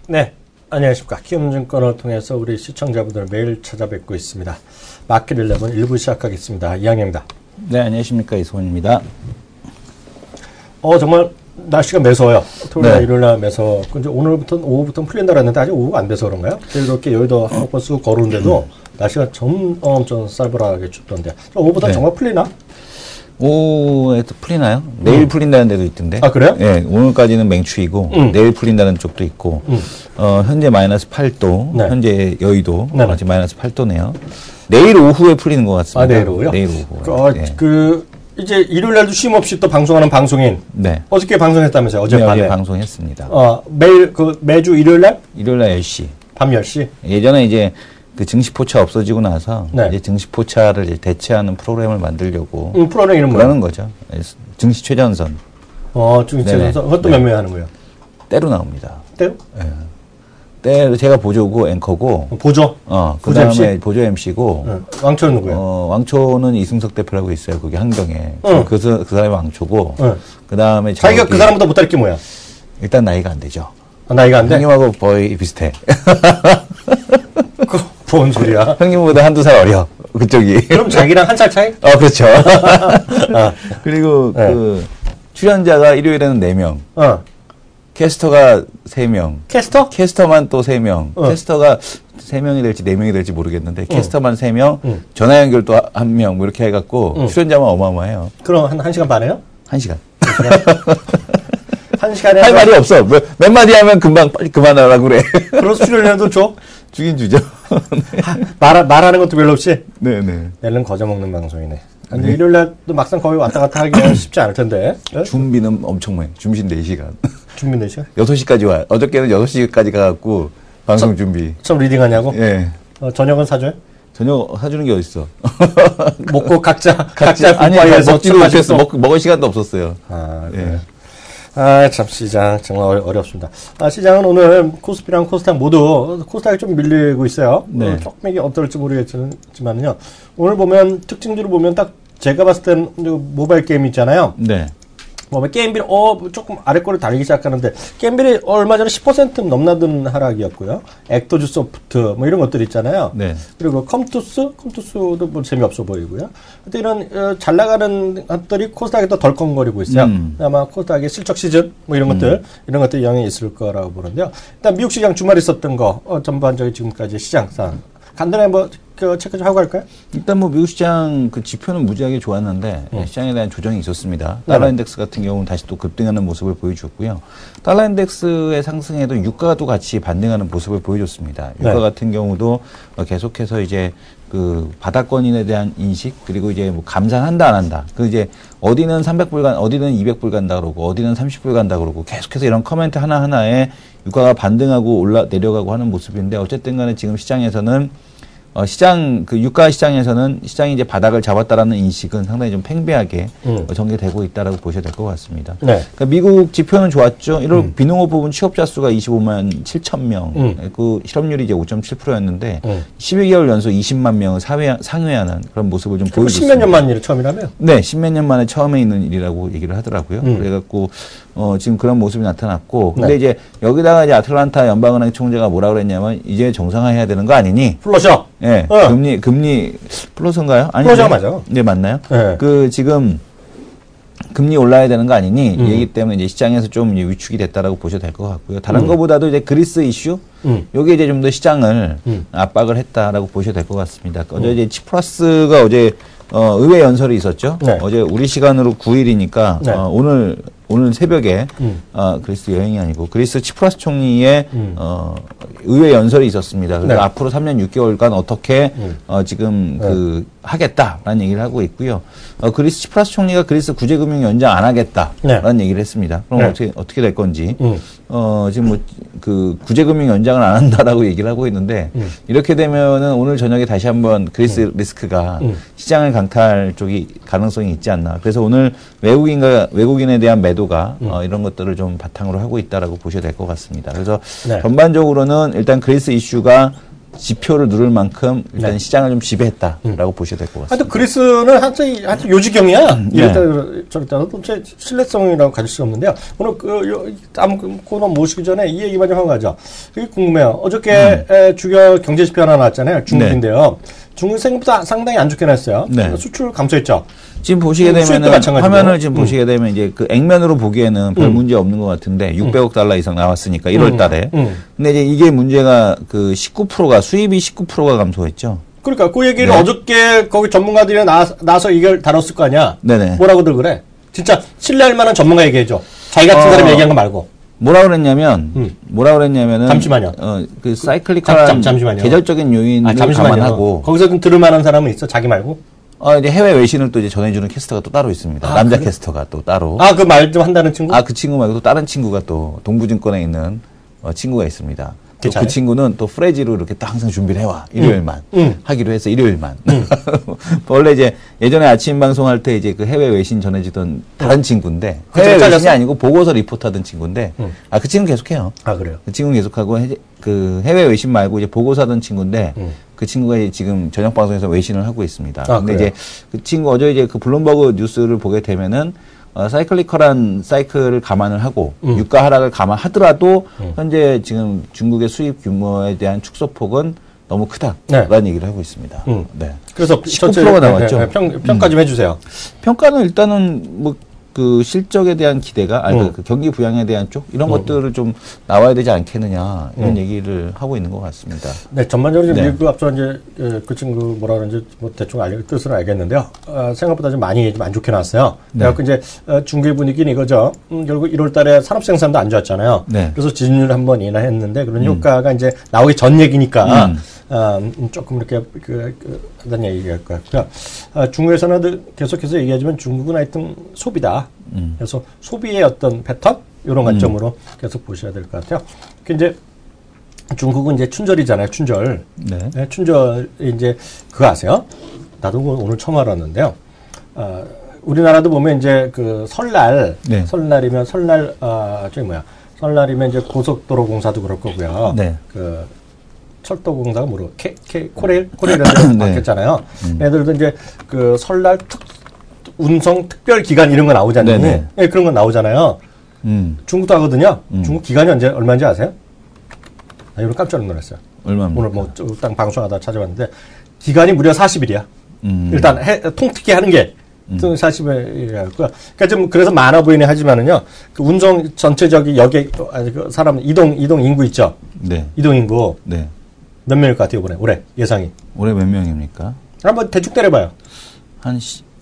네, 안녕하십니까. 키움증권을 통해서 우리 시청자분들을 매일 찾아뵙고 있습니다. 마켓 11 1부 시작하겠습니다. 이항영입니다. 네, 안녕하십니까. 이소원입니다. 정말 날씨가 매서워요. 토요일날, 네. 일요일날 매서. 근데 오늘부터는 오후부터는 풀린다 그랬는데 아직 오후가 안 돼서 그런가요? 이렇게 여의도 한옥번 쓰고 걸어오는데도 날씨가 엄청 쌀벌하게 춥던데. 오후부터 네. 정말 풀리나? 오후에 또 풀리나요? 내일 풀린다는 데도 있던데. 아, 그래요? 네, 오늘까지는 맹추이고, 내일 풀린다는 쪽도 있고, 현재 마이너스 8도, 네. 현재 여의도, 네. 아직 마이너스 8도네요. 내일 오후에 풀리는 것 같습니다. 아, 내일 오후요? 내일 오후. 네. 이제 일요일날도 쉼 없이 또 방송하는 방송인. 네. 어저께 방송했다면서요? 네, 어젯밤에. 어제 방송했습니다. 매주 일요일날? 일요일날 10시. 밤 10시? 예전에 이제 그 증시포차 없어지고 나서, 네. 이제 증시포차를 이제 대체하는 프로그램을 만들려고. 프로그램 이름 뭐야? 그러는 거죠. 증시 최전선. 중시체전선. 그것도 몇 명이 하는 거예요? 때로 나옵니다. 때요? 때 제가 보조고 앵커고, 보조? 그 보조 다음에 MC? 보조 MC고, 왕초는 누구예요? 왕초는 이승석 대표라고 있어요. 그게 한경에. 응. 그 사람이 왕초고, 응. 그 다음에 자기가 그 사람보다 못할 게 뭐야? 일단 나이가 안 되죠. 나이가 안 돼? 형님하고 거의 비슷해. 뭔 소리야? 형님보다 한두 살 어려. 그쪽이. 그럼 자기랑 한 살 차이? 그렇죠. 아, 그리고 네. 그 출연자가 일요일에는 4명. 캐스터가 3명. 캐스터? 캐스터만 또 3명. 캐스터가 3명이 될지 4명이 될지 모르겠는데, 캐스터만 3명, 전화 연결도 1명, 뭐 이렇게 해갖고, 출연자만 어마어마해요. 그럼 한 시간 반에요? 1시간. 한 시간에. 할 말이 없어. 몇 마디 하면 금방 빨리 그만하라고 그래. 그래서 출연료도 줘? 주긴 주죠. 말하는 것도 별로 없이? 네네. 멜론 거저먹는 방송이네. 근데 일요일날도 막상 거기 왔다 갔다 하기는 쉽지 않을 텐데. 네? 준비는 엄청 많이. 준비 4시간. 준비 4시간? 6시까지 와요. 어저께는 6시까지 가갖고, 방송 준비. 처음 리딩하냐고? 예. 저녁은 사줘요? 저녁 사주는 게 어딨어. 먹고 각자 아니, 국밥에서 먹지도 술 못했어. 마시고. 먹을 시간도 없었어요. 네. 참, 시장, 정말 어렵습니다. 시장은 오늘 코스피랑 코스닥 모두, 코스닥이 좀 밀리고 있어요. 네. 조금 이게 어떨지 모르겠지만요. 오늘 보면, 특징들을 보면 딱 제가 봤을 때는 모바일 게임 있잖아요. 네. 모바일 게임비를, 조금 아래꼬리 달리기 시작하는데, 게임비를 얼마 전에 10% 넘나든 하락이었고요. 액터즈 소프트, 뭐 이런 것들 있잖아요. 네. 그리고 컴투스도 뭐 재미없어 보이고요. 하여튼 이런 잘 나가는 것들이 코스닥에 더 덜컹거리고 있어요. 아마 코스닥의 실적 시즌 뭐 이런 것들 이런 것들이 영향이 있을 거라고 보는데요. 일단 미국 시장 주말 있었던 거 전반적인 지금까지 시장상 간단히 뭐 체크 좀 하고 갈까요? 일단 뭐 미국 시장 그 지표는 무지하게 좋았는데 시장에 대한 조정이 있었습니다. 달러 인덱스 같은 경우는 다시 또 급등하는 모습을 보여줬고요. 달러 인덱스의 상승에도 유가도 같이 반등하는 모습을 보여줬습니다. 유가 네. 같은 경우도 계속해서 이제 그 바닥권인에 대한 인식 그리고 이제 뭐 감산한다 안 한다. 그 이제 어디는 300불 어디는 200불 간다 그러고 어디는 30불 간다 그러고 계속해서 이런 커멘트 하나하나에 유가가 반등하고 내려가고 하는 모습인데 어쨌든 간에 지금 시장에서는 유가 시장에서는 시장이 이제 바닥을 잡았다라는 인식은 상당히 좀 팽배하게 전개되고 있다라고 보셔야 될 것 같습니다. 네. 그러니까 미국 지표는 좋았죠. 1월 비농업 부분 취업자 수가 25만 7천 명. 그 실업률이 이제 5.7%였는데 12개월 연속 20만 명을 상회하는 그런 모습을 좀 보여줬습니다. 십몇 년 만 일이 처음이라며? 네, 십몇 년 만에 처음에 있는 일이라고 얘기를 하더라고요. 그래갖고 지금 그런 모습이 나타났고, 근데 네. 이제 여기다가 이제 아틀란타 연방은행 총재가 뭐라 그랬냐면 이제 정상화해야 되는 거 아니니? 플러셔. 예, 금리 플러스인가요? 아니, 플러스가 맞아요. 네, 맞나요? 네. 지금 금리 올라야 되는 거 아니니? 이 얘기 때문에 이제 시장에서 좀 위축이 됐다라고 보셔도 될 것 같고요. 다른 거보다도 이제 그리스 이슈, 요게 이제 좀 더 시장을 압박을 했다라고 보셔도 될 것 같습니다. 어제 이제 치프라스가 어제 의회 연설이 있었죠. 네. 어제 우리 시간으로 9일이니까 네. 오늘 새벽에 그리스 여행이 아니고 그리스 치프라스 총리의 의회 연설이 있었습니다. 그래서 네. 앞으로 3년 6개월간 어떻게 지금 하겠다라는 얘기를 하고 있고요. 그리스 치프라스 총리가 그리스 구제금융 연장 안 하겠다라는 얘기를 했습니다. 그럼 어떻게 될 건지 지금 뭐 그 구제금융 연장을 안 한다라고 얘기를 하고 있는데 이렇게 되면은 오늘 저녁에 다시 한번 그리스 리스크가 시장을 강타할 쪽이 가능성이 있지 않나. 그래서 오늘 외국인에 대한 매도가 이런 것들을 좀 바탕으로 하고 있다라고 보셔야 될 것 같습니다. 그래서 네. 전반적으로는 일단 그리스 이슈가 지표를 누를 만큼 일단 네. 시장을 좀 지배했다라고 보셔야 될 것 같습니다. 하여튼 그리스는 한참 요지경이야. 이랬다 저랬다 도대체 신뢰성이라고 가질 수 없는데요. 오늘 다음 코너 모시기 전에 이 얘기만 좀 하고 가죠. 그게 궁금해요. 어저께 주요 경제 지표 하나 나왔잖아요. 중국인데요. 네. 중국 생각보다 상당히 안 좋게 났어요. 네. 수출 감소했죠. 지금 보시게 되면은 화면을 지금 보시게 되면 이제 그 액면으로 보기에는 별 문제 없는 것 같은데 600억 달러 이상 나왔으니까 1월 달에. 근데 이제 이게 문제가 그 19%가 수입이 19%가 감소했죠. 그러니까 그 얘기를 네. 어저께 거기 전문가들이 나서 이걸 다뤘을 거 아니야. 네네. 뭐라고들 그래. 진짜 신뢰할 만한 전문가 얘기해줘. 자기 같은 사람이 얘기한 거 말고. 뭐라 그랬냐면은 잠시만요. 그 사이클리컬한 계절적인 요인을 감안하고 거기서 좀 들을 만한 사람은 있어? 자기 말고? 이제 해외 외신을 또 이제 전해주는 캐스터가 또 따로 있습니다. 남자 그래? 캐스터가 또 따로. 그 말 좀 한다는 친구? 그 친구 말고 또 다른 친구가 또 동부증권에 있는 친구가 있습니다. 그 친구는 또 프레지로 이렇게 또 항상 준비를 해와. 일요일만. 하기로 해서 일요일만. 원래 이제 예전에 아침 방송할 때 이제 그 해외 외신 전해주던 다른 친구인데. 해외 외신이 아니고 보고서 리포트하던 친구인데. 그 친구는 계속해요. 그래요? 그 친구는 계속하고 그 해외 외신 말고 이제 보고서 하던 친구인데. 그 친구가 지금 저녁 방송에서 외신을 하고 있습니다. 근데 그래요? 이제 그 친구 어제 이제 그 블룸버그 뉴스를 보게 되면은 사이클리컬한 사이클을 감안을 하고 유가 하락을 감안하더라도 현재 지금 중국의 수입 규모에 대한 축소폭은 너무 크다라는 네. 얘기를 하고 있습니다. 네. 그래서 19%가 나왔죠. 네, 평가 좀 해주세요. 평가는 일단은 뭐 그 실적에 대한 기대가 그 경기 부양에 대한 쪽 이런 것들을 좀 나와야 되지 않겠느냐 이런 얘기를 하고 있는 것 같습니다. 네, 전반적으로 네. 미국 앞서 이제 그 친구 뭐라 그러는지 뭐 대충 뜻을 알겠는데요. 생각보다 좀 많이 좀 안 좋게 나왔어요. 네. 그래서 이제 중국의 분위기는 이거죠. 결국 1월달에 산업 생산도 안 좋았잖아요. 네. 그래서 지진율 한번 인하했는데 그런 효과가 이제 나오기 전 얘기니까. 조금 이렇게 하던 얘기할 것 같고요. 중국에서는 계속해서 얘기하지만 중국은 하여튼 소비다. 그래서 소비의 어떤 패턴 이런 관점으로 계속 보셔야 될 것 같아요. 그 이제 중국은 이제 춘절이잖아요. 춘절. 네. 네, 춘절 이제 그거 아세요? 나도 오늘 처음 알았는데요. 우리나라도 보면 이제 그 설날, 네. 설날이면 설날이면 이제 고속도로 공사도 그럴 거고요. 네. 철도공사가 뭐로 코레일에서 네. 바뀌었잖아요. 애들도 이제 그 설날 운송 특별 기간 이런 거 나오잖아요. 네, 그런 거 나오잖아요. 중국도 하거든요. 중국 기간이 얼마인지 아세요? 이거 깜짝 놀랐어요. 얼마입니까? 오늘 뭐 딱 방송하다 찾아봤는데 기간이 무려 40일이야. 일단 통특히 하는 게 40일이라고요. 그러니까 좀 그래서 많아 보이긴 하지만은요. 그 운송 전체적인 여객 그 사람 이동 인구 있죠. 네. 이동 인구. 네. 몇 명일 것 같아요, 올해 예상이? 올해 몇 명입니까? 한번 대충 때려봐요. 한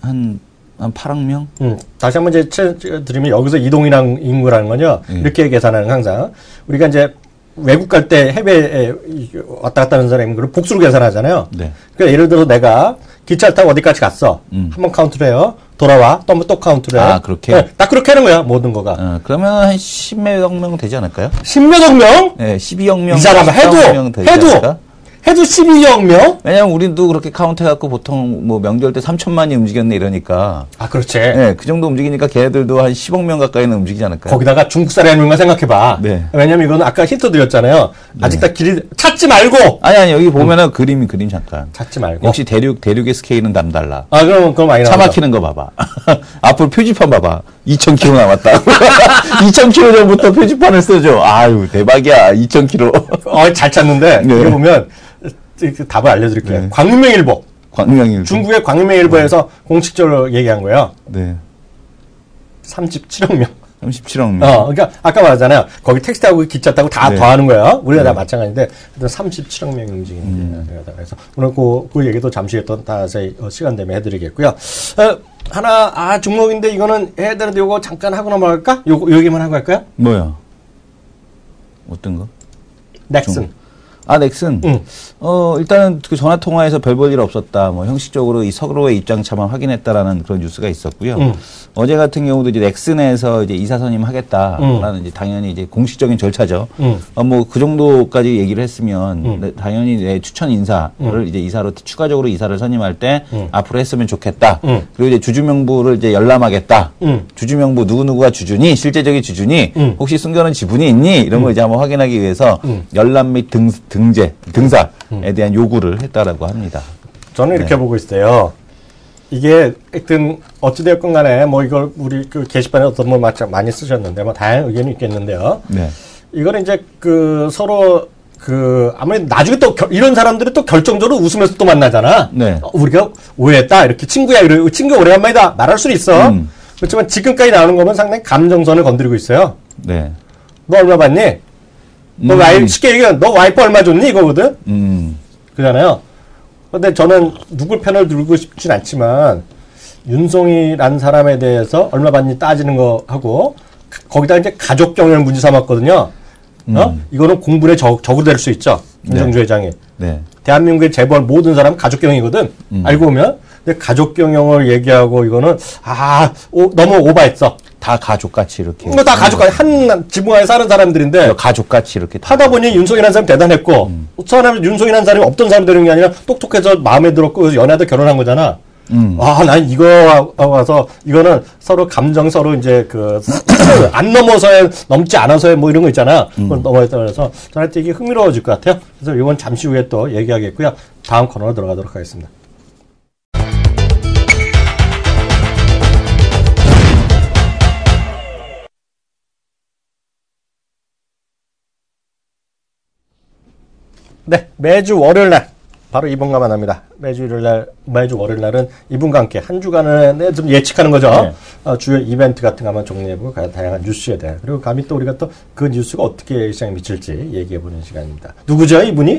8억 명? 다시 한번 드리면 여기서 이동이랑 인구라는 건요, 이렇게 계산하는 항상. 우리가 이제 외국 갈 때 해외에 왔다 갔다 하는 사람이 그걸 복수로 계산하잖아요. 네. 그러니까 예를 들어서 내가 기차를 타고 어디까지 갔어. 한번 카운트를 해요. 돌아와. 또 카운트를 해요. 그렇게? 네, 딱 그렇게 하는 거야, 모든 거가. 그러면 한 10몇 명 되지 않을까요? 10몇 명? 네, 12억 명. 이 사람 해도 12억 명? 왜냐면 우리도 그렇게 카운트 해갖고 보통 뭐 명절 때 3천만이 움직였네 이러니까. 그렇지. 네, 그 정도 움직이니까 걔네들도 한 10억 명 가까이는 움직이지 않을까요? 거기다가 중국 사람인가 생각해봐. 네. 왜냐면 이건 아까 힌트 드렸잖아요. 아직 다 길이, 찾지 말고! 아니, 여기 보면은 그림 잠깐. 찾지 말고. 역시 대륙의 스케일은 남달라. 그럼 많이 나와. 차 막히는 거 봐봐. 앞으로 표지판 봐봐. 2,000km 남았다. 2,000km 전부터 표지판을 써줘. 아유, 대박이야. 2,000km. 잘 찾는데, 네. 이거 보면, 답을 알려드릴게요. 네. 광명일보. 광명일보. 중국의 광명일보에서 공식적으로 얘기한 거예요. 네. 37억 명. 37억 명. 그러니까 아까 말하잖아요. 거기 택시 타고 기차 타고 다 네. 더하는 거예요. 우리가 다 마찬가지인데 37억 명이 움직이는 그래서 오늘 그 얘기도 잠시 또 다시 시간 되면 해드리겠고요. 하나 종목인데 이거는 해야 되는데 이거 잠깐 하고 넘어갈까? 요 얘기만 하고 할까요? 뭐야? 어떤 거? 넥슨. 넥슨. 일단은 그 전화 통화에서 별 볼 일 없었다. 뭐 형식적으로 이 서로의 입장차만 확인했다라는 그런 뉴스가 있었고요. 어제 같은 경우도 이제 넥슨에서 이제 이사 선임하겠다라는 이제 당연히 이제 공식적인 절차죠. 뭐 그 정도까지 얘기를 했으면 당연히 내 추천 인사를 이제 이사로 추가적으로 이사를 선임할 때 앞으로 했으면 좋겠다. 그리고 이제 주주명부를 이제 열람하겠다. 주주명부 누구누구가 주주니 실제적인 주주니 혹시 숨겨놓은 지분이 있니 이런 걸 이제 한번 확인하기 위해서 열람 및 등사에 대한 요구를 했다라고 합니다. 저는 이렇게 보고 있어요. 이게 하여튼 어찌되었건 간에 뭐 이걸 우리 그 게시판에 어떤 분 많이 쓰셨는데 뭐 다양한 의견이 있겠는데요. 네. 이거는 이제 그 서로 그 아무래도 나중에 또 이런 사람들이 또 결정적으로 웃으면서 또 만나잖아. 네. 우리가 오해했다 이렇게 친구야 이러고 친구 오래간만이다 말할 수는 있어. 그렇지만 지금까지 나오는 거면 상당히 감정선을 건드리고 있어요. 네. 너 얼마 받니? 너 와이프 쉽게 얘기하면 너 와이프 얼마 줬니 이거거든. 그잖아요. 근데 저는 누굴 편을 들고 싶진 않지만 윤송이라는 사람에 대해서 얼마 받니 따지는 거 하고 거기다 이제 가족 경영을 문제 삼았거든요. 이거는 공분의 적으로 될 수 있죠. 김정주 회장이. 네. 대한민국의 재벌 모든 사람은 가족 경영이거든. 알고 보면. 근데 가족 경영을 얘기하고 이거는 너무 오버했어. 다 가족같이 이렇게. 다 가족같이 한 지붕 안에 사는 사람들인데 가족같이 이렇게 하다 보니 윤송이라는 사람이 대단했고 처음에 윤송이라는 사람이 없던 사람이 되는 게 아니라 똑똑해서 마음에 들었고 그래서 연애하다 결혼한 거잖아. 난 이거 와서 이거는 서로 감정 서로 이제 안 넘어서야 넘지 않아서야 뭐 이런 거 있잖아. 그걸 넘어했다 그래서 저한테 이게 흥미로워질 것 같아요. 그래서 이건 잠시 후에 또 얘기하겠고요. 다음 코너로 들어가도록 하겠습니다. 네, 매주 월요일 날 바로 이분과 만납니다. 매주 월요일 날은 이분과 함께 한 주간에 좀 예측하는 거죠. 네. 주요 이벤트 같은 거 한번 정리해보고 다양한 뉴스에 대해 그리고 감히 또 우리가 또 그 뉴스가 어떻게 시장에 미칠지 얘기해보는 시간입니다. 누구죠, 이분이?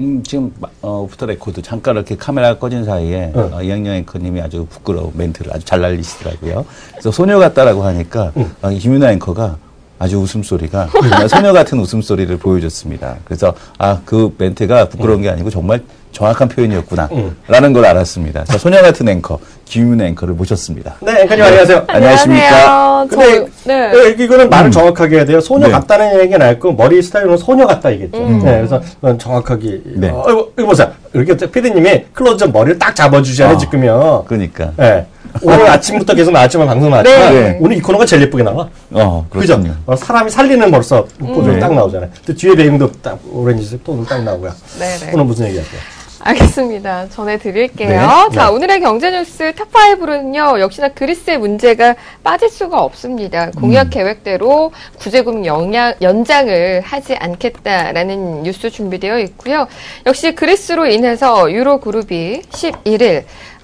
지금 오프터 레코드 잠깐 이렇게 카메라가 꺼진 사이에 이학년 앵커님이 아주 부끄러운 멘트를 아주 잘 날리시더라고요. 그래서 소녀 같다라고 하니까 김윤아 앵커가 아주 웃음소리가 정말 소녀 같은 웃음소리를 보여줬습니다. 그래서 그 멘트가 부끄러운 게 아니고 정말 정확한 표현이었구나 라는 걸 알았습니다. 자, 소녀 같은 앵커 김윤아 앵커를 모셨습니다. 네, 앵커님 안녕하세요. 안녕하십니까. 근데 이거는 말을 정확하게 해야 돼요. 소녀 같다는 얘기는 알고 머리 스타일은 소녀 같다 이겠죠. 네, 그래서 그건 정확하게 이거 보세요. 이렇게 피디님이 클로즈업 머리를 딱 잡아주잖아요 지금요. 그러니까. 네. 오늘 아침부터 계속 나왔지만 방송 나왔지만 네. 오늘 이 코너가 제일 예쁘게 나와. 그죠? 사람이 살리는 벌써 포즈로 딱 나오잖아요. 또 뒤에 레임도 딱 오렌지색 톤으로 딱 나오고요. 네네. 오늘 무슨 얘기할게요? 알겠습니다. 전해드릴게요. 네. 자, 오늘의 경제뉴스 탑5는요, 역시나 그리스의 문제가 빠질 수가 없습니다. 공약 계획대로 구제금융 연장을 하지 않겠다라는 뉴스 준비되어 있고요. 역시 그리스로 인해서 유로그룹이 11일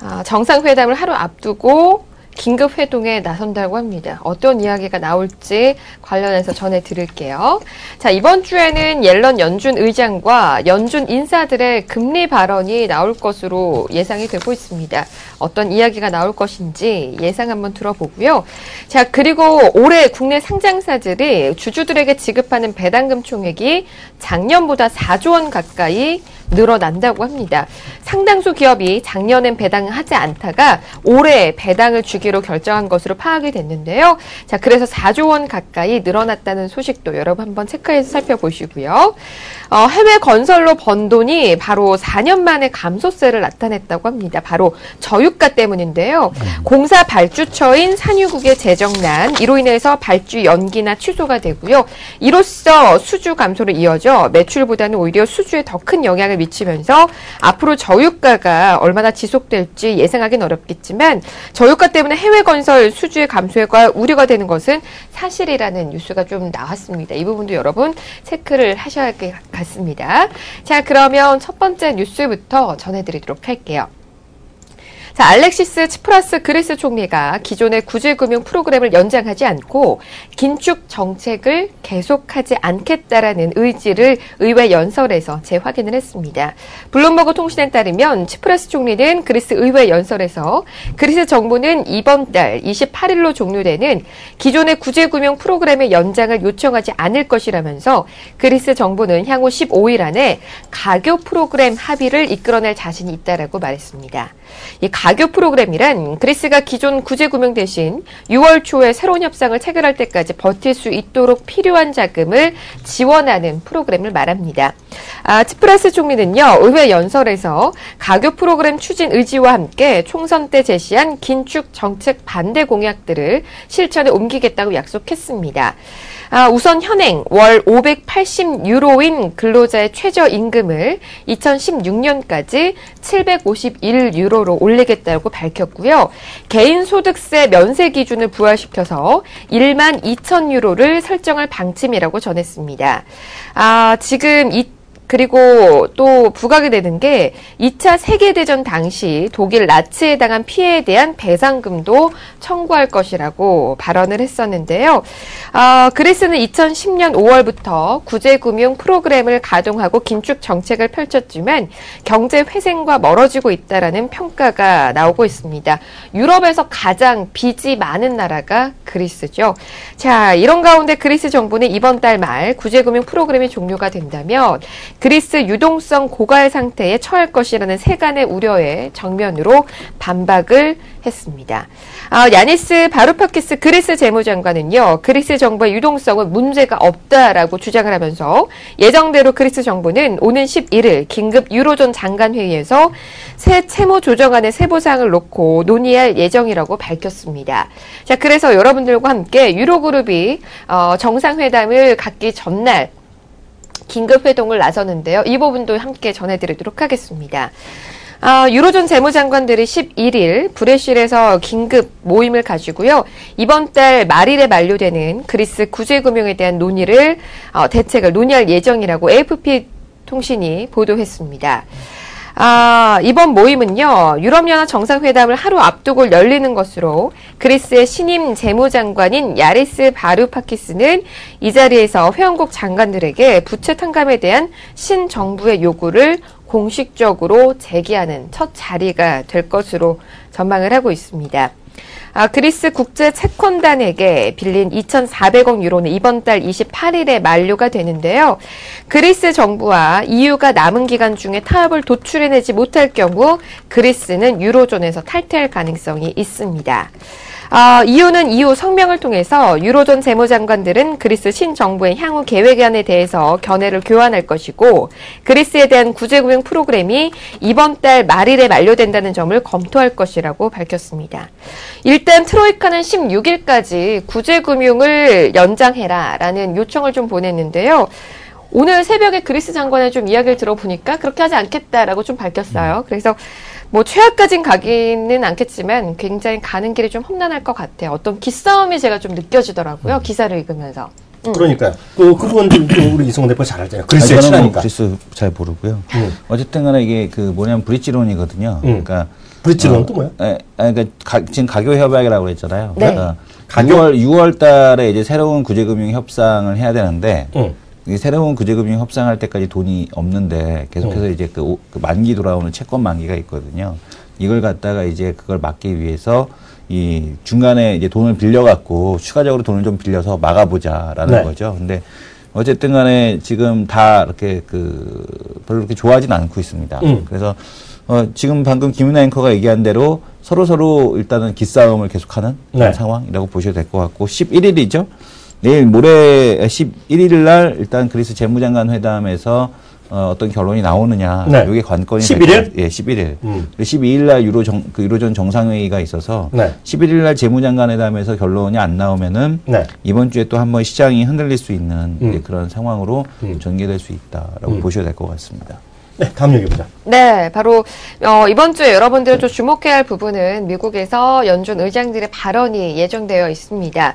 정상회담을 하루 앞두고 긴급 회동에 나선다고 합니다. 어떤 이야기가 나올지 관련해서 전해드릴게요. 자, 이번 주에는 옐런 연준 의장과 연준 인사들의 금리 발언이 나올 것으로 예상이 되고 있습니다. 어떤 이야기가 나올 것인지 예상 한번 들어보고요. 자, 그리고 올해 국내 상장사들이 주주들에게 지급하는 배당금 총액이 작년보다 4조 원 가까이 늘어난다고 합니다. 상당수 기업이 작년엔 배당을 하지 않다가 올해 배당을 주기로 결정한 것으로 파악이 됐는데요. 자, 그래서 4조 원 가까이 늘어났다는 소식도 여러분 한번 체크해서 살펴보시고요. 해외 건설로 번 돈이 바로 4년 만에 감소세를 나타냈다고 합니다. 바로 저유가 때문인데요. 공사 발주처인 산유국의 재정난, 이로 인해서 발주 연기나 취소가 되고요. 이로써 수주 감소로 이어져 매출보다는 오히려 수주에 더 큰 영향을 미치면서 앞으로 저유가가 얼마나 지속될지 예상하기는 어렵겠지만 저유가 때문에 해외 건설 수주의 감소가 우려가 되는 것은 사실이라는 뉴스가 좀 나왔습니다. 이 부분도 여러분 체크를 하셔야 할 것 같습니다. 자, 그러면 첫 번째 뉴스부터 전해드리도록 할게요. 자, 알렉시스 치프라스 그리스 총리가 기존의 구제금융 프로그램을 연장하지 않고 긴축 정책을 계속하지 않겠다라는 의지를 의회 연설에서 재확인을 했습니다. 블룸버그 통신에 따르면 치프라스 총리는 그리스 의회 연설에서 그리스 정부는 이번 달 28일로 종료되는 기존의 구제금융 프로그램의 연장을 요청하지 않을 것이라면서 그리스 정부는 향후 15일 안에 가교 프로그램 합의를 이끌어낼 자신이 있다라고 말했습니다. 이 가교 프로그램이란 그리스가 기존 구제금융 대신 6월 초에 새로운 협상을 체결할 때까지 버틸 수 있도록 필요한 자금을 지원하는 프로그램을 말합니다. 치프라스 총리는요, 의회 연설에서 가교 프로그램 추진 의지와 함께 총선 때 제시한 긴축 정책 반대 공약들을 실천에 옮기겠다고 약속했습니다. 우선 현행 월 580유로인 근로자의 최저임금을 2016년까지 751유로로 올리겠다고 밝혔고요. 개인 소득세 면세 기준을 부활시켜서 1만 2,000유로를 설정할 방침이라고 전했습니다. 지금 그리고 또 부각이 되는 게 2차 세계대전 당시 독일 나치에 당한 피해에 대한 배상금도 청구할 것이라고 발언을 했었는데요. 그리스는 2010년 5월부터 구제금융 프로그램을 가동하고 긴축 정책을 펼쳤지만 경제 회생과 멀어지고 있다라는 평가가 나오고 있습니다. 유럽에서 가장 빚이 많은 나라가 그리스죠. 자, 이런 가운데 그리스 정부는 이번 달 말 구제금융 프로그램이 종료가 된다면 그리스 유동성 고갈 상태에 처할 것이라는 세간의 우려에 정면으로 반박을 했습니다. 야니스 바루파키스 그리스 재무장관은요, 그리스 정부의 유동성은 문제가 없다라고 주장을 하면서 예정대로 그리스 정부는 오는 11일 긴급 유로존 장관회의에서 새 채무 조정안의 세부사항을 놓고 논의할 예정이라고 밝혔습니다. 자, 그래서 여러분들과 함께 유로그룹이 정상회담을 갖기 전날 긴급회동을 나섰는데요. 이 부분도 함께 전해드리도록 하겠습니다. 유로존 재무장관들이 11일 브레실에서 긴급 모임을 가지고요. 이번 달 말일에 만료되는 그리스 구제금융에 대한 대책을 논의할 예정이라고 AFP 통신이 보도했습니다. 이번 모임은요, 유럽연합 정상회담을 하루 앞두고 열리는 것으로 그리스의 신임 재무장관인 야리스 바루파키스는 이 자리에서 회원국 장관들에게 부채 탕감에 대한 신정부의 요구를 공식적으로 제기하는 첫 자리가 될 것으로 전망을 하고 있습니다. 그리스 국제 채권단에게 빌린 2,400억 유로는 이번 달 28일에 만료가 되는데요. 그리스 정부와 EU가 남은 기간 중에 타협을 도출해내지 못할 경우 그리스는 유로존에서 탈퇴할 가능성이 있습니다. EU는 이후 성명을 통해서 유로존 재무장관들은 그리스 신정부의 향후 계획안에 대해서 견해를 교환할 것이고 그리스에 대한 구제금융 프로그램이 이번 달 말일에 만료된다는 점을 검토할 것이라고 밝혔습니다. 일단 트로이카는 16일까지 구제금융을 연장해라라는 요청을 좀 보냈는데요. 오늘 새벽에 그리스 장관의 좀 이야기를 들어보니까 그렇게 하지 않겠다라고 좀 밝혔어요. 그래서 최악까진 가기는 않겠지만 굉장히 가는 길이 좀 험난할 것 같아요. 어떤 기싸움이 제가 좀 느껴지더라고요. 기사를 읽으면서. 그러니까요. 그 부분 우리 이성훈 대표 잘 알잖아요. 그리스에 친하니까. 그리스 잘 모르고요. 어쨌든 간에 이게 뭐냐면 브릿지론이거든요. 그러니까 브릿지론은 또 뭐야? 그러니까 지금 가교 협약이라고 했잖아요. 네. 그러니까 6월 달에 이제 새로운 구제금융 협상을 해야 되는데 새로운 구제금융 협상할 때까지 돈이 없는데 계속해서 이제 그 만기 돌아오는 채권 만기가 있거든요. 이걸 갖다가 이제 그걸 막기 위해서 이 중간에 이제 돈을 빌려갖고 추가적으로 돈을 좀 빌려서 막아보자라는 거죠. 근데 어쨌든 간에 지금 다 이렇게 별로 그렇게 좋아하진 않고 있습니다. 그래서 지금 방금 김은하 앵커가 얘기한 대로 서로 일단은 기싸움을 계속하는 그런 상황이라고 보셔도 될 것 같고 11일이죠. 내일 모레 11일 날 일단 그리스 재무장관 회담에서 어떤 결론이 나오느냐. 이게 관건이 11일? 예, 11일. 12일 날 유로존 정상회의가 있어서 11일 날 재무장관 회담에서 결론이 안 나오면은 이번 주에 또 한번 시장이 흔들릴 수 있는 그런 상황으로 전개될 수 있다라고 보셔야 될 것 같습니다. 네, 다음 얘기보자. 네, 바로 이번 주에 여러분들이 좀 주목해야 할 부분은 미국에서 연준 의장들의 발언이 예정되어 있습니다.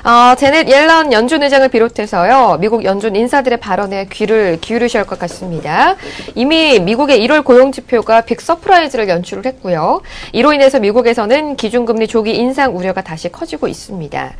제넷 옐런 연준 의장을 비롯해서요, 미국 연준 인사들의 발언에 귀를 기울이셔야 할 것 같습니다. 이미 미국의 1월 고용 지표가 빅 서프라이즈를 연출을 했고요. 이로 인해서 미국에서는 기준금리 조기 인상 우려가 다시 커지고 있습니다.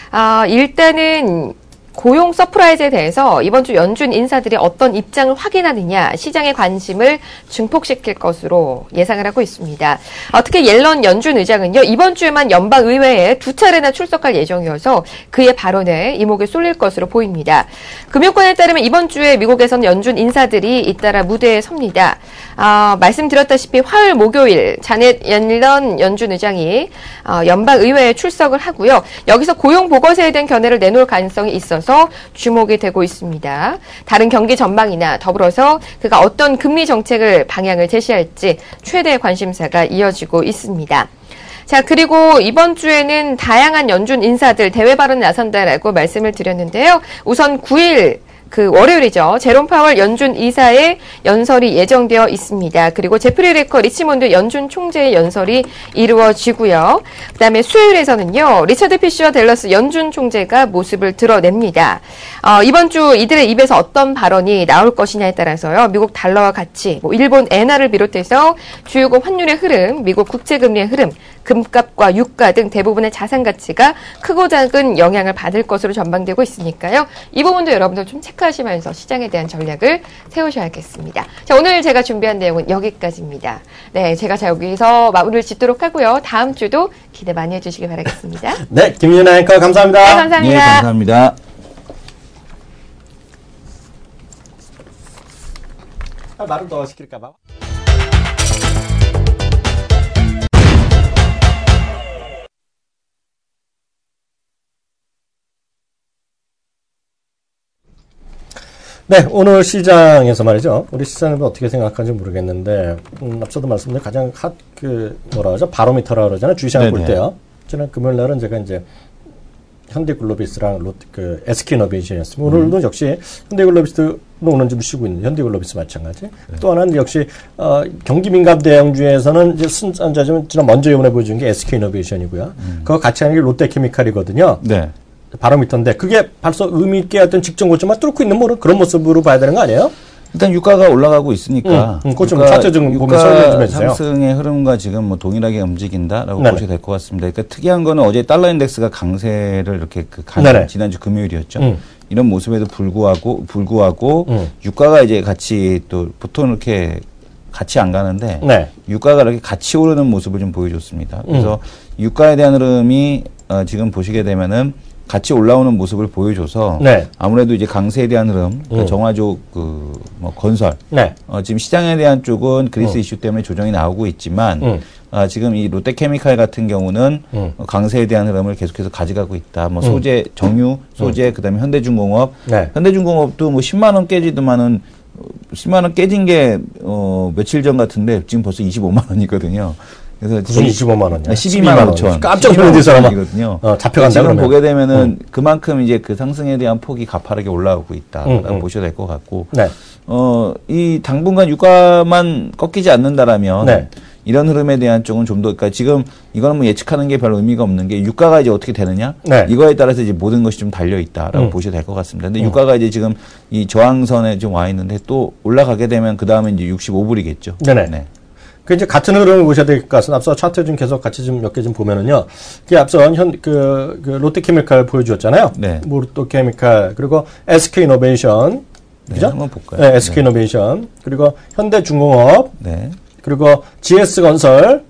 일단은 고용 서프라이즈에 대해서 이번 주 연준 인사들이 어떤 입장을 확인하느냐 시장의 관심을 증폭시킬 것으로 예상을 하고 있습니다. 특히 옐런 연준 의장은요, 이번 주에만 연방의회에 2차례나 출석할 예정이어서 그의 발언에 이목이 쏠릴 것으로 보입니다. 금융권에 따르면 이번 주에 미국에서는 연준 인사들이 잇따라 무대에 섭니다. 말씀드렸다시피 화요일 목요일 자넷 옐런 연준 의장이 연방의회에 출석을 하고요. 여기서 고용 보고서에 대한 견해를 내놓을 가능성이 있어서 주목이 되고 있습니다. 다른 경기 전망이나 더불어서 그가 어떤 금리 정책을 방향을 제시할지 최대 관심사가 이어지고 있습니다. 자, 그리고 이번 주에는 다양한 연준 인사들 대외 발언에 나선다라고 말씀을 드렸는데요. 우선 9일 월요일이죠. 제롬 파월 연준 이사의 연설이 예정되어 있습니다. 그리고 제프리 레커 리치몬드 연준 총재의 연설이 이루어지고요. 그다음에 수요일에서는요. 리처드 피쉬와 댈러스 연준 총재가 모습을 드러냅니다. 이번 주 이들의 입에서 어떤 발언이 나올 것이냐에 따라서요. 미국 달러와 같이 일본 엔화를 비롯해서 주요국 환율의 흐름, 미국 국채금리의 흐름, 금값과 유가 등 대부분의 자산 가치가 크고 작은 영향을 받을 것으로 전망되고 있으니까요. 이 부분도 여러분들 좀 체크하시면서 시장에 대한 전략을 세우셔야겠습니다. 자, 오늘 제가 준비한 내용은 여기까지입니다. 네, 제가 여기서 마무리를 짓도록 하고요. 다음 주도 기대 많이 해주시기 바라겠습니다. 네, 김윤아 앵커 감사합니다. 네, 감사합니다. 네, 감사합니다. 말을 더 시킬까 봐. 네, 오늘 시장에서 말이죠. 우리 시장을 어떻게 생각하는지 모르겠는데, 앞서도 말씀드린 가장 바로미터라 그러잖아요. 주시장 볼 때요. 지난 금요일 날은 제가 이제 현대글로비스랑 SK이노베이션이었습니다. 오늘도 역시 현대글로비스도 오늘 좀 쉬고 있는 현대글로비스 마찬가지. 네. 또 하나는 역시 경기 민감 대형 중에서는 이제 순환자지만 지난 먼저 이번에 보여준 게 SK이노베이션이고요. 그거 같이 하는 게 롯데케미칼이거든요. 네. 바로미터인데 그게 벌써 의미 있게 어떤 직전 고점만 뚫고 있는 그런 모습으로 봐야 되는 거 아니에요? 일단 유가가 올라가고 있으니까 고점 차트 좀 보면 설명 좀 해주세요. 상승의 흐름과 지금 동일하게 움직인다라고 보셔도 될 것 같습니다. 그러니까 특이한 거는 어제 달러 인덱스가 강세를 이렇게 지난주 금요일이었죠. 이런 모습에도 불구하고 유가가 이제 같이 또 보통 이렇게 같이 안 가는데 유가가 이렇게 같이 오르는 모습을 좀 보여줬습니다. 그래서 유가에 대한 흐름이 지금 보시게 되면은 같이 올라오는 모습을 보여줘서 아무래도 이제 강세에 대한 흐름, 정화조 건설, 지금 시장에 대한 쪽은 그리스 이슈 때문에 조정이 나오고 있지만 지금 이 롯데케미칼 같은 경우는 강세에 대한 흐름을 계속해서 가져가고 있다. 소재, 정유, 소재, 그다음에 현대중공업, 현대중공업도 10만 원 깨지더만은 10만 원 깨진 게 며칠 전 같은데 지금 벌써 25만 원이거든요. 그래서 무슨 25만 원이야? 12만 5천. 깜짝 놀란 사람이거든요. 잡혀간다 지금 그러면. 보게 되면은 그만큼 이제 그 상승에 대한 폭이 가파르게 올라오고 있다라고 보셔야 될 것 같고, 이 당분간 유가만 꺾이지 않는다라면 이런 흐름에 대한 쪽은 좀 더, 그러니까 지금 이거는 예측하는 게 별로 의미가 없는 게 유가가 이제 어떻게 되느냐? 이거에 따라서 이제 모든 것이 좀 달려 있다라고 보셔야 될 것 같습니다. 근데 유가가 이제 지금 이 저항선에 좀 와 있는데 또 올라가게 되면 그 다음에 이제 65불이겠죠. 네. 그 이제 같은 흐름을 보셔야 될 것 같습니다. 앞서 차트 좀 계속 같이 좀 몇 개 좀 보면은요. 그 앞서 롯데케미칼 보여주었잖아요. 롯데케미칼 그리고 SK이노베이션, 그죠? 한번 볼까요? 네, SK이노베이션 그리고 현대중공업, 그리고 GS건설,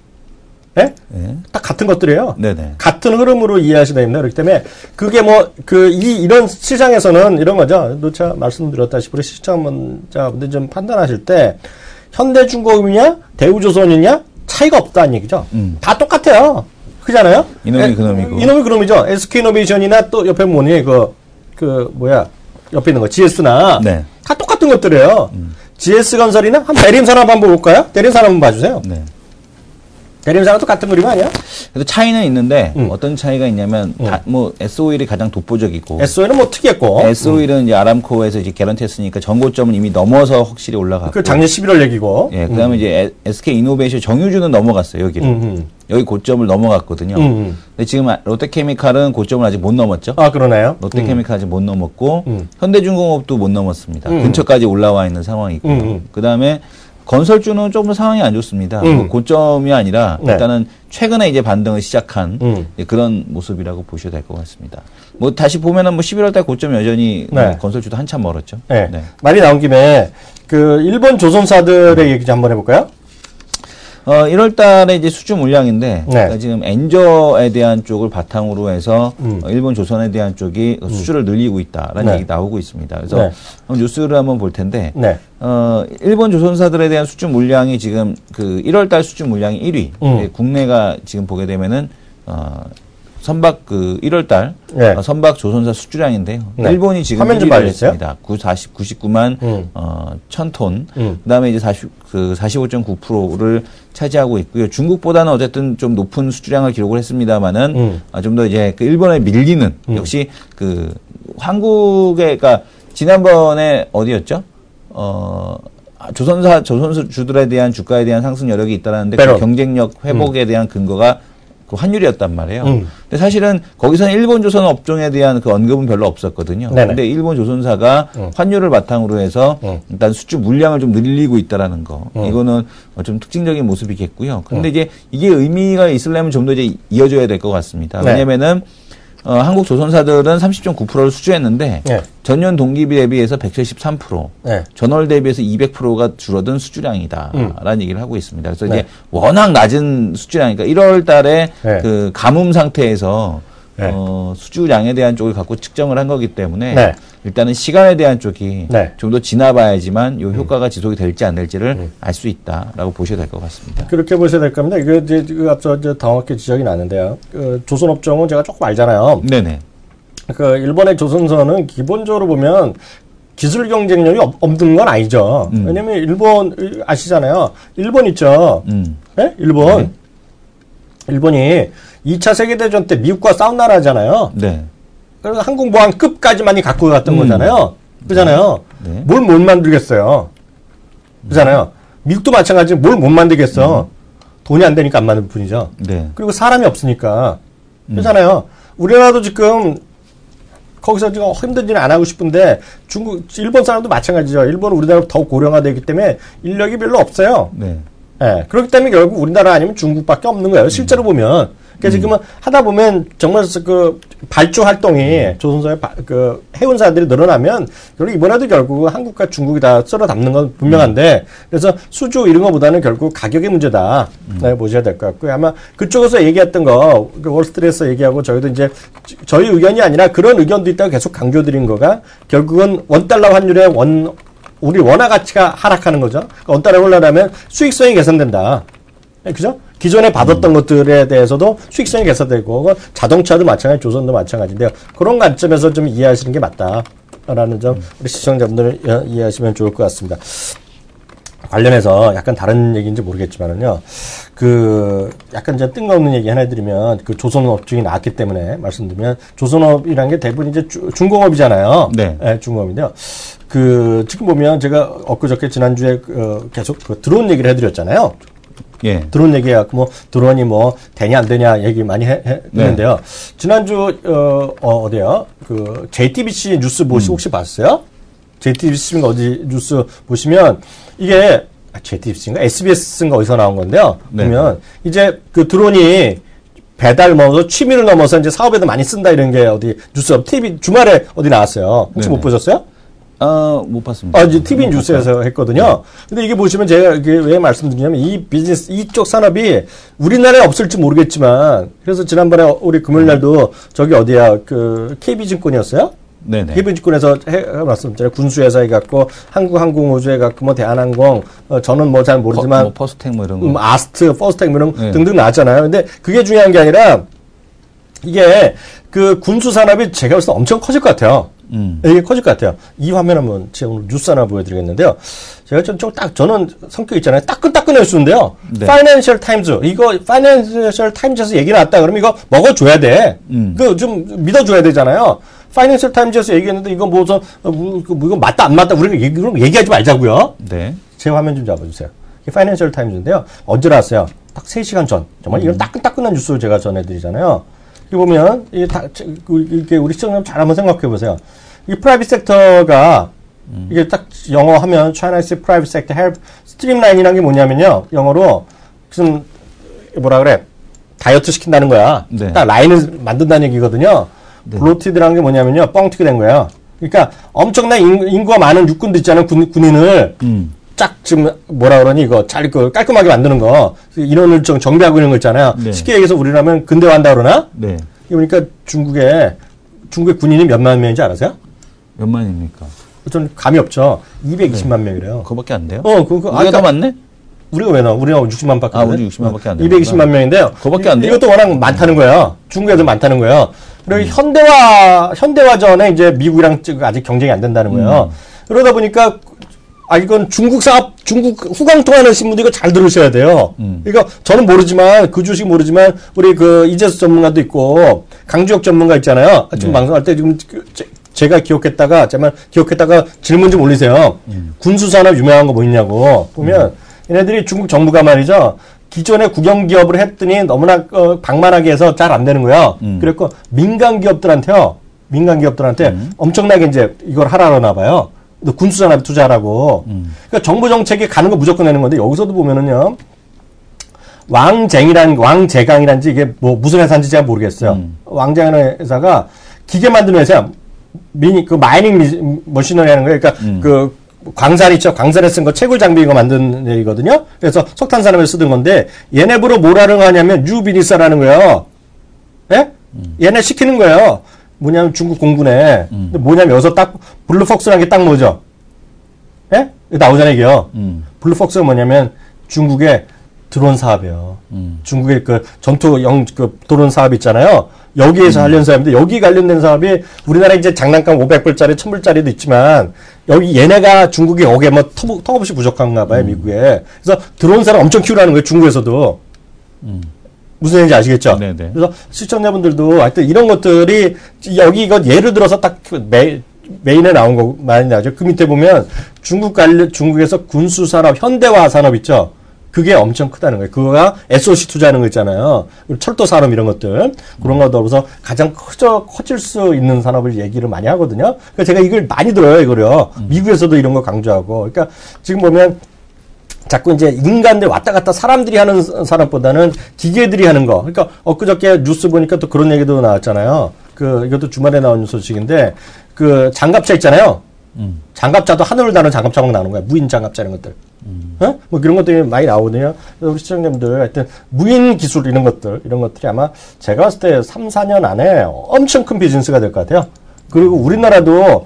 딱 같은 것들이에요. 같은 흐름으로 이해하셔야 됩니다. 그렇기 때문에 그게 이런 시장에서는 이런 거죠. 노차 말씀드렸다시피 우리 시청자분들 좀 판단하실 때. 현대중공업이냐 대우조선이냐 차이가 없다는 얘기죠. 다 똑같아요. 그잖아요. 이놈이 그놈이고. 이놈이 그놈이죠. SK이노베이션이나 또 옆에 뭐니 옆에 있는 거 GS나 다 똑같은 것들이에요. GS건설이나 한 대림산업 한번 볼까요? 대림산업 한번 봐주세요. 대림산업도 같은 그림 아니야? 그래서 차이는 있는데 어떤 차이가 있냐면 S-오일이 가장 독보적이고 S-오일은 특이했고 S-오일은 이제 아람코에서 이제 개런티했으니까 전고점은 이미 넘어서 확실히 올라갔고 그 작년 11월 얘기고 그다음에 이제 SK이노베이션 정유주는 넘어갔어요. 여기를 여기 고점을 넘어갔거든요. 근데 지금 롯데케미칼은 고점을 아직 못 넘었죠. 아, 그러나요? 롯데케미칼 아직 못 넘었고 현대중공업도 못 넘었습니다. 근처까지 올라와 있는 상황이고 그다음에 건설주는 조금 상황이 안 좋습니다. 고점이 아니라 일단은 최근에 이제 반등을 시작한 그런 모습이라고 보셔야 될 것 같습니다. 다시 보면은 11월달 고점 여전히 건설주도 한참 멀었죠. 말이 나온 김에 일본 조선사들의 얘기 좀 한번 해볼까요? 1월 달에 이제 수주 물량인데, 그러니까 지금 엔저에 대한 쪽을 바탕으로 해서, 일본 조선에 대한 쪽이 수주를 늘리고 있다라는 얘기 나오고 있습니다. 그래서 뉴스를 한번 볼 텐데, 일본 조선사들에 대한 수주 물량이 지금 1월 달 수주 물량이 1위. 국내가 지금 보게 되면은, 선박 1월달 네. 선박 조선사 수주량인데요. 네. 일본이 지금 화면 좀 1위를 했습니다. 99만 1,000톤. 그다음에 이제 45.9%를 차지하고 있고요. 중국보다는 어쨌든 좀 높은 수주량을 기록을 했습니다만은 좀 더 이제 그 일본에 밀리는 역시 그 한국의 그러니까 지난번에 어디였죠? 조선주들에 대한 주가에 대한 상승 여력이 있다라는데 그 경쟁력 회복에 대한 근거가 그 환율이었단 말이에요. 근데 사실은 거기서는 일본 조선 업종에 대한 그 언급은 별로 없었거든요. 그런데 일본 조선사가 환율을 바탕으로 해서 일단 수주 물량을 좀 늘리고 있다라는 거. 이거는 좀 특징적인 모습이겠고요. 근데 이제 이게 의미가 있으려면 좀 더 이제 이어져야 될 것 같습니다. 왜냐면은 한국 조선사들은 30.9%를 수주했는데 전년 동기비 대비해서 173%, 전월 대비해서 200%가 줄어든 수주량이다라는 얘기를 하고 있습니다. 그래서 이제 워낙 낮은 수주량이니까 1월 달에 그 가뭄 상태에서 수주량에 대한 쪽을 갖고 측정을 한 거기 때문에 일단은 시간에 대한 쪽이 좀 더 지나봐야지만 이 효과가 지속이 될지 안 될지를 알 수 있다라고 보셔야 될 것 같습니다. 그렇게 보셔야 될 겁니다. 이거 이제 앞서 당황하게 지적이 나는데요. 조선업종은 제가 조금 알잖아요. 네네. 일본의 조선사는 기본적으로 보면 기술 경쟁력이 없는 건 아니죠. 왜냐면 일본 아시잖아요. 일본 있죠. 네? 일본이 2차 세계대전 때 미국과 싸운 나라잖아요. 네. 그래서 항공모함급까지만이 갖고 갔던 거잖아요. 그잖아요. 뭘 못 만들겠어요. 그잖아요. 미국도 마찬가지로 뭘 못 만들겠어. 돈이 안 되니까 안 만들 뿐이죠. 그리고 사람이 없으니까. 그잖아요. 우리나라도 지금 거기서 지금 힘든 일은 안 하고 싶은데 일본 사람도 마찬가지죠. 일본은 우리나라보다 더 고령화되기 때문에 인력이 별로 없어요. 그렇기 때문에 결국 우리나라 아니면 중국밖에 없는 거예요. 실제로 보면. 그러니까 지금은 하다 보면 정말 그 발주 활동이 조선소의 그 해운사들이 늘어나면 결국 이번에도 결국 한국과 중국이 다 썰어 담는 건 분명한데 그래서 수주 이런 거보다는 결국 가격의 문제다. 보셔야 될 것 같고요. 아마 그쪽에서 얘기했던 거 월스트리트에서 얘기하고 저희도 이제 저희 의견이 아니라 그런 의견도 있다고 계속 강조드린 거가 결국은 원달러 환율의 우리 원화 가치가 하락하는 거죠. 그러니까 원달러 올라가면 수익성이 개선된다. 그죠? 기존에 받았던 것들에 대해서도 수익성이 개선되고 자동차도 마찬가지, 조선도 마찬가지인데요. 그런 관점에서 좀 이해하시는 게 맞다라는 점 우리 시청자분들 이해하시면 좋을 것 같습니다. 관련해서 약간 다른 얘기인지 모르겠지만은요. 약간 이제 뜬금없는 얘기 하나 해드리면 조선업 중이 나왔기 때문에 말씀드리면 조선업이라는 게 대부분 이제 중공업이잖아요. 중공업인데요. 지금 보면 제가 엊그저께 지난주에 계속 드론 얘기를 해드렸잖아요. 드론 얘기해갖고 드론이 되냐 안 되냐 얘기 많이 했는데요. 지난주 어디요? JTBC 뉴스 혹시 봤어요? JTBC인가 어디 뉴스 보시면 이게 JTBC인가 SBS인가 어디서 나온 건데요. 보면 이제 드론이 배달 취미를 넘어서 이제 사업에도 많이 쓴다 이런 게 어디 뉴스 TV 주말에 어디 나왔어요. 혹시 못 보셨어요? 못 봤습니다. 이제 TV 뉴스에서 했거든요. 근데 이게 보시면 제가 이게 왜 말씀드리냐면 이 비즈니스, 이쪽 산업이 우리나라에 없을지 모르겠지만, 그래서 지난번에 우리 금요일 날도 저기 어디야, KB증권이었어요? KB증권에서 말씀드렸잖아요. 군수회사 해갖고, 한국항공우주 해갖고, 대한항공, 저는 잘 모르지만. 퍼스텍 이런 거. 아스트, 퍼스텍 이런 등등 나왔잖아요. 근데 그게 중요한 게 아니라, 이게 군수 산업이 제가 봤을 때 엄청 커질 것 같아요. 이게 커질 것 같아요. 이 화면 한번 제가 오늘 뉴스 하나 보여드리겠는데요. 제가 저는 성격 있잖아요. 따끈따끈한 뉴스인데요. 파이낸셜 타임즈. 이거 파이낸셜 타임즈에서 얘기 나왔다. 그러면 이거 먹어줘야 돼. 좀 믿어줘야 되잖아요. 파이낸셜 타임즈에서 얘기했는데 이거 이거 맞다 안 맞다 우리가 얘기하지 말자고요. 제 화면 좀 잡아주세요. 이게 파이낸셜 타임즈인데요. 언제 나왔어요? 딱 3시간 전. 정말 이런 따끈따끈한 뉴스를 제가 전해드리잖아요. 여기 보면 이게 우리 시청자분 잘 한번 생각해 보세요. 이 프라이빗 섹터가 이게 딱 영어 하면 China's private sector help streamline이라는 게 뭐냐면요. 영어로 무슨 다이어트 시킨다는 거야. 딱 라인을 만든다는 얘기거든요. 블로티드라는 게 뭐냐면요. 뻥튀기 된 거예요. 그러니까 엄청난 인구가 많은 육군도 있잖아요. 군인을 쫙 지금 이거 잘 깔끔하게 만드는 거 인원을 좀 정비하고 있는 거 있잖아요. 쉽게 얘기해서 우리라면 근대화한다 그러나? 그러니까 중국의 군인이 몇만 명인지 알아세요? 몇 만입니까? 전 감이 없죠. 220만 명이래요. 그거밖에 안 돼요? 그거 더 많네? 우리가 왜 나와? 우리가 60만밖에 안 돼. 우리 60만밖에 안 돼. 220만 명인데요. 그거밖에 안 돼. 이것도 워낙 많다는 거예요. 중국에도 많다는 거예요. 그리고 현대화전에 이제 미국이랑 아직 경쟁이 안 된다는 거예요. 그러다 보니까 이건 중국 후광통하는 신문도 이거 잘 들으셔야 돼요. 그러니까 저는 모르지만 그 주식 모르지만 우리 그 이재수 전문가도 있고 강주혁 전문가 있잖아요. 지금 방송할 때 지금 제가 기억했다가 질문 좀 올리세요. 군수산업 유명한 거 뭐 있냐고 보면 얘네들이 중국 정부가 말이죠. 기존에 국영기업을 했더니 너무나 방만하게 해서 잘 안 되는 거예요. 그래서 민간 기업들한테 엄청나게 이제 이걸 하라나 봐요. 군수산업에 투자하라고. 그러니까 정부 정책에 가는 거 무조건 내는 건데 여기서도 보면은요. 왕재강이란지 이게 뭐 무슨 회사인지 제가 모르겠어요. 왕재강이라는 회사가 기계 만드는 회사야. 마이닝 머신너리 하는 거예요. 그러니까 광산 있죠. 광산에 쓴 거 채굴 장비 이거 만든 얘기거든요. 그래서 석탄산업에 쓰던 건데 얘네부로 뭐라는 거 하냐면 뉴비니스라는 거예요. 예? 얘네 시키는 거예요. 뭐냐면 중국 공군에. 근데 뭐냐면 여기서 딱 블루폭스라는 게 딱 뭐죠? 예? 나오잖아요, 이게요. 블루폭스가 뭐냐면 중국의 드론 사업이에요. 중국의 그 드론 사업 있잖아요. 여기에서 관련 사업인데 여기 관련된 사업이 우리나라 이제 장난감 500불짜리 1000불짜리도 있지만 여기 얘네가 중국이 여기에 뭐 턱없이 부족한가 봐요, 미국에. 그래서 드론 사업 엄청 키우라는 거예요, 중국에서도. 무슨 얘기인지 아시겠죠? 네네. 그래서 시청자분들도 하여튼 이런 것들이 여기 이거 예를 들어서 딱 메인에 나온 거 많이 나오죠. 그 밑에 보면 중국에서 군수산업, 현대화 산업 있죠? 그게 엄청 크다는 거예요. 그거가 SOC 투자하는 거 있잖아요. 철도 산업 이런 것들. 그런 거 더불어서 가장 커질 수 있는 산업을 얘기를 많이 하거든요. 그러니까 제가 이걸 많이 들어요, 이거요. 미국에서도 이런 거 강조하고. 그러니까 지금 보면 자꾸 이제 인간들 왔다 갔다 사람들이 하는 산업보다는 기계들이 하는 거. 그러니까 엊그저께 뉴스 보니까 또 그런 얘기도 나왔잖아요. 이것도 주말에 나온 소식인데, 장갑차 있잖아요. 장갑차도 하늘을 다는 장갑차 막 나오는 거야. 무인 장갑차 이런 것들. 뭐 그런 것들이 많이 나오거든요. 우리 시청자분들 하여튼 무인 기술 이런 것들이 아마 제가 봤을 때 3, 4년 안에 엄청 큰 비즈니스가 될 것 같아요. 그리고 우리나라도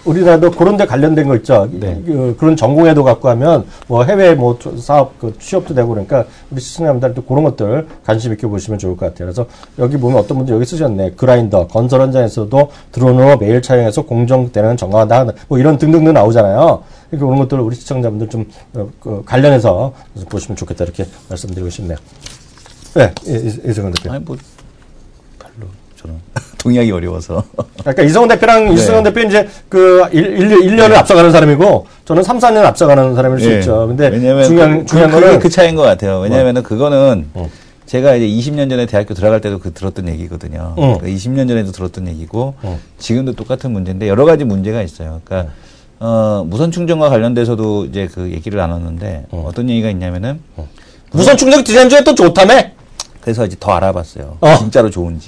그런 데 관련된 거 있죠. 네. 그런 전공에도 갖고 하면 뭐 해외 뭐 사업 취업도 되고 그러니까 우리 시청자분들도 그런 것들 관심 있게 보시면 좋을 것 같아요. 그래서 여기 보면 어떤 분들 여기 쓰셨네. 그라인더 건설 현장에서도 드론으로 매일 촬영해서 공정되는 정화한다. 뭐 이런 등등등 나오잖아요. 그러니까 그런 것들을 우리 시청자분들 좀 관련해서 보시면 좋겠다 이렇게 말씀드리고 싶네요. 네, 이승원 대표. 아니 뭐 별로 저는 동의하기 어려워서. 그러니까 이성훈 대표랑 네. 이승원 대표 이제 1년을 네. 앞서가는 사람이고 저는 3, 4년 앞서가는 사람일 수 있죠. 근데 왜냐면 중요한 거는 그 차이인 것 같아요. 왜냐면은 그거는 제가 이제 20년 전에 대학교 들어갈 때도 들었던 얘기거든요. 그러니까 20년 전에도 들었던 얘기고 지금도 똑같은 문제인데 여러 가지 문제가 있어요. 그러니까 무선 충전과 관련돼서도 이제 그 얘기를 나눴는데 어떤 얘기가 있냐면은 무선 충전기 지난주에 또 좋다며? 그래서 이제 더 알아봤어요. 진짜로 좋은지.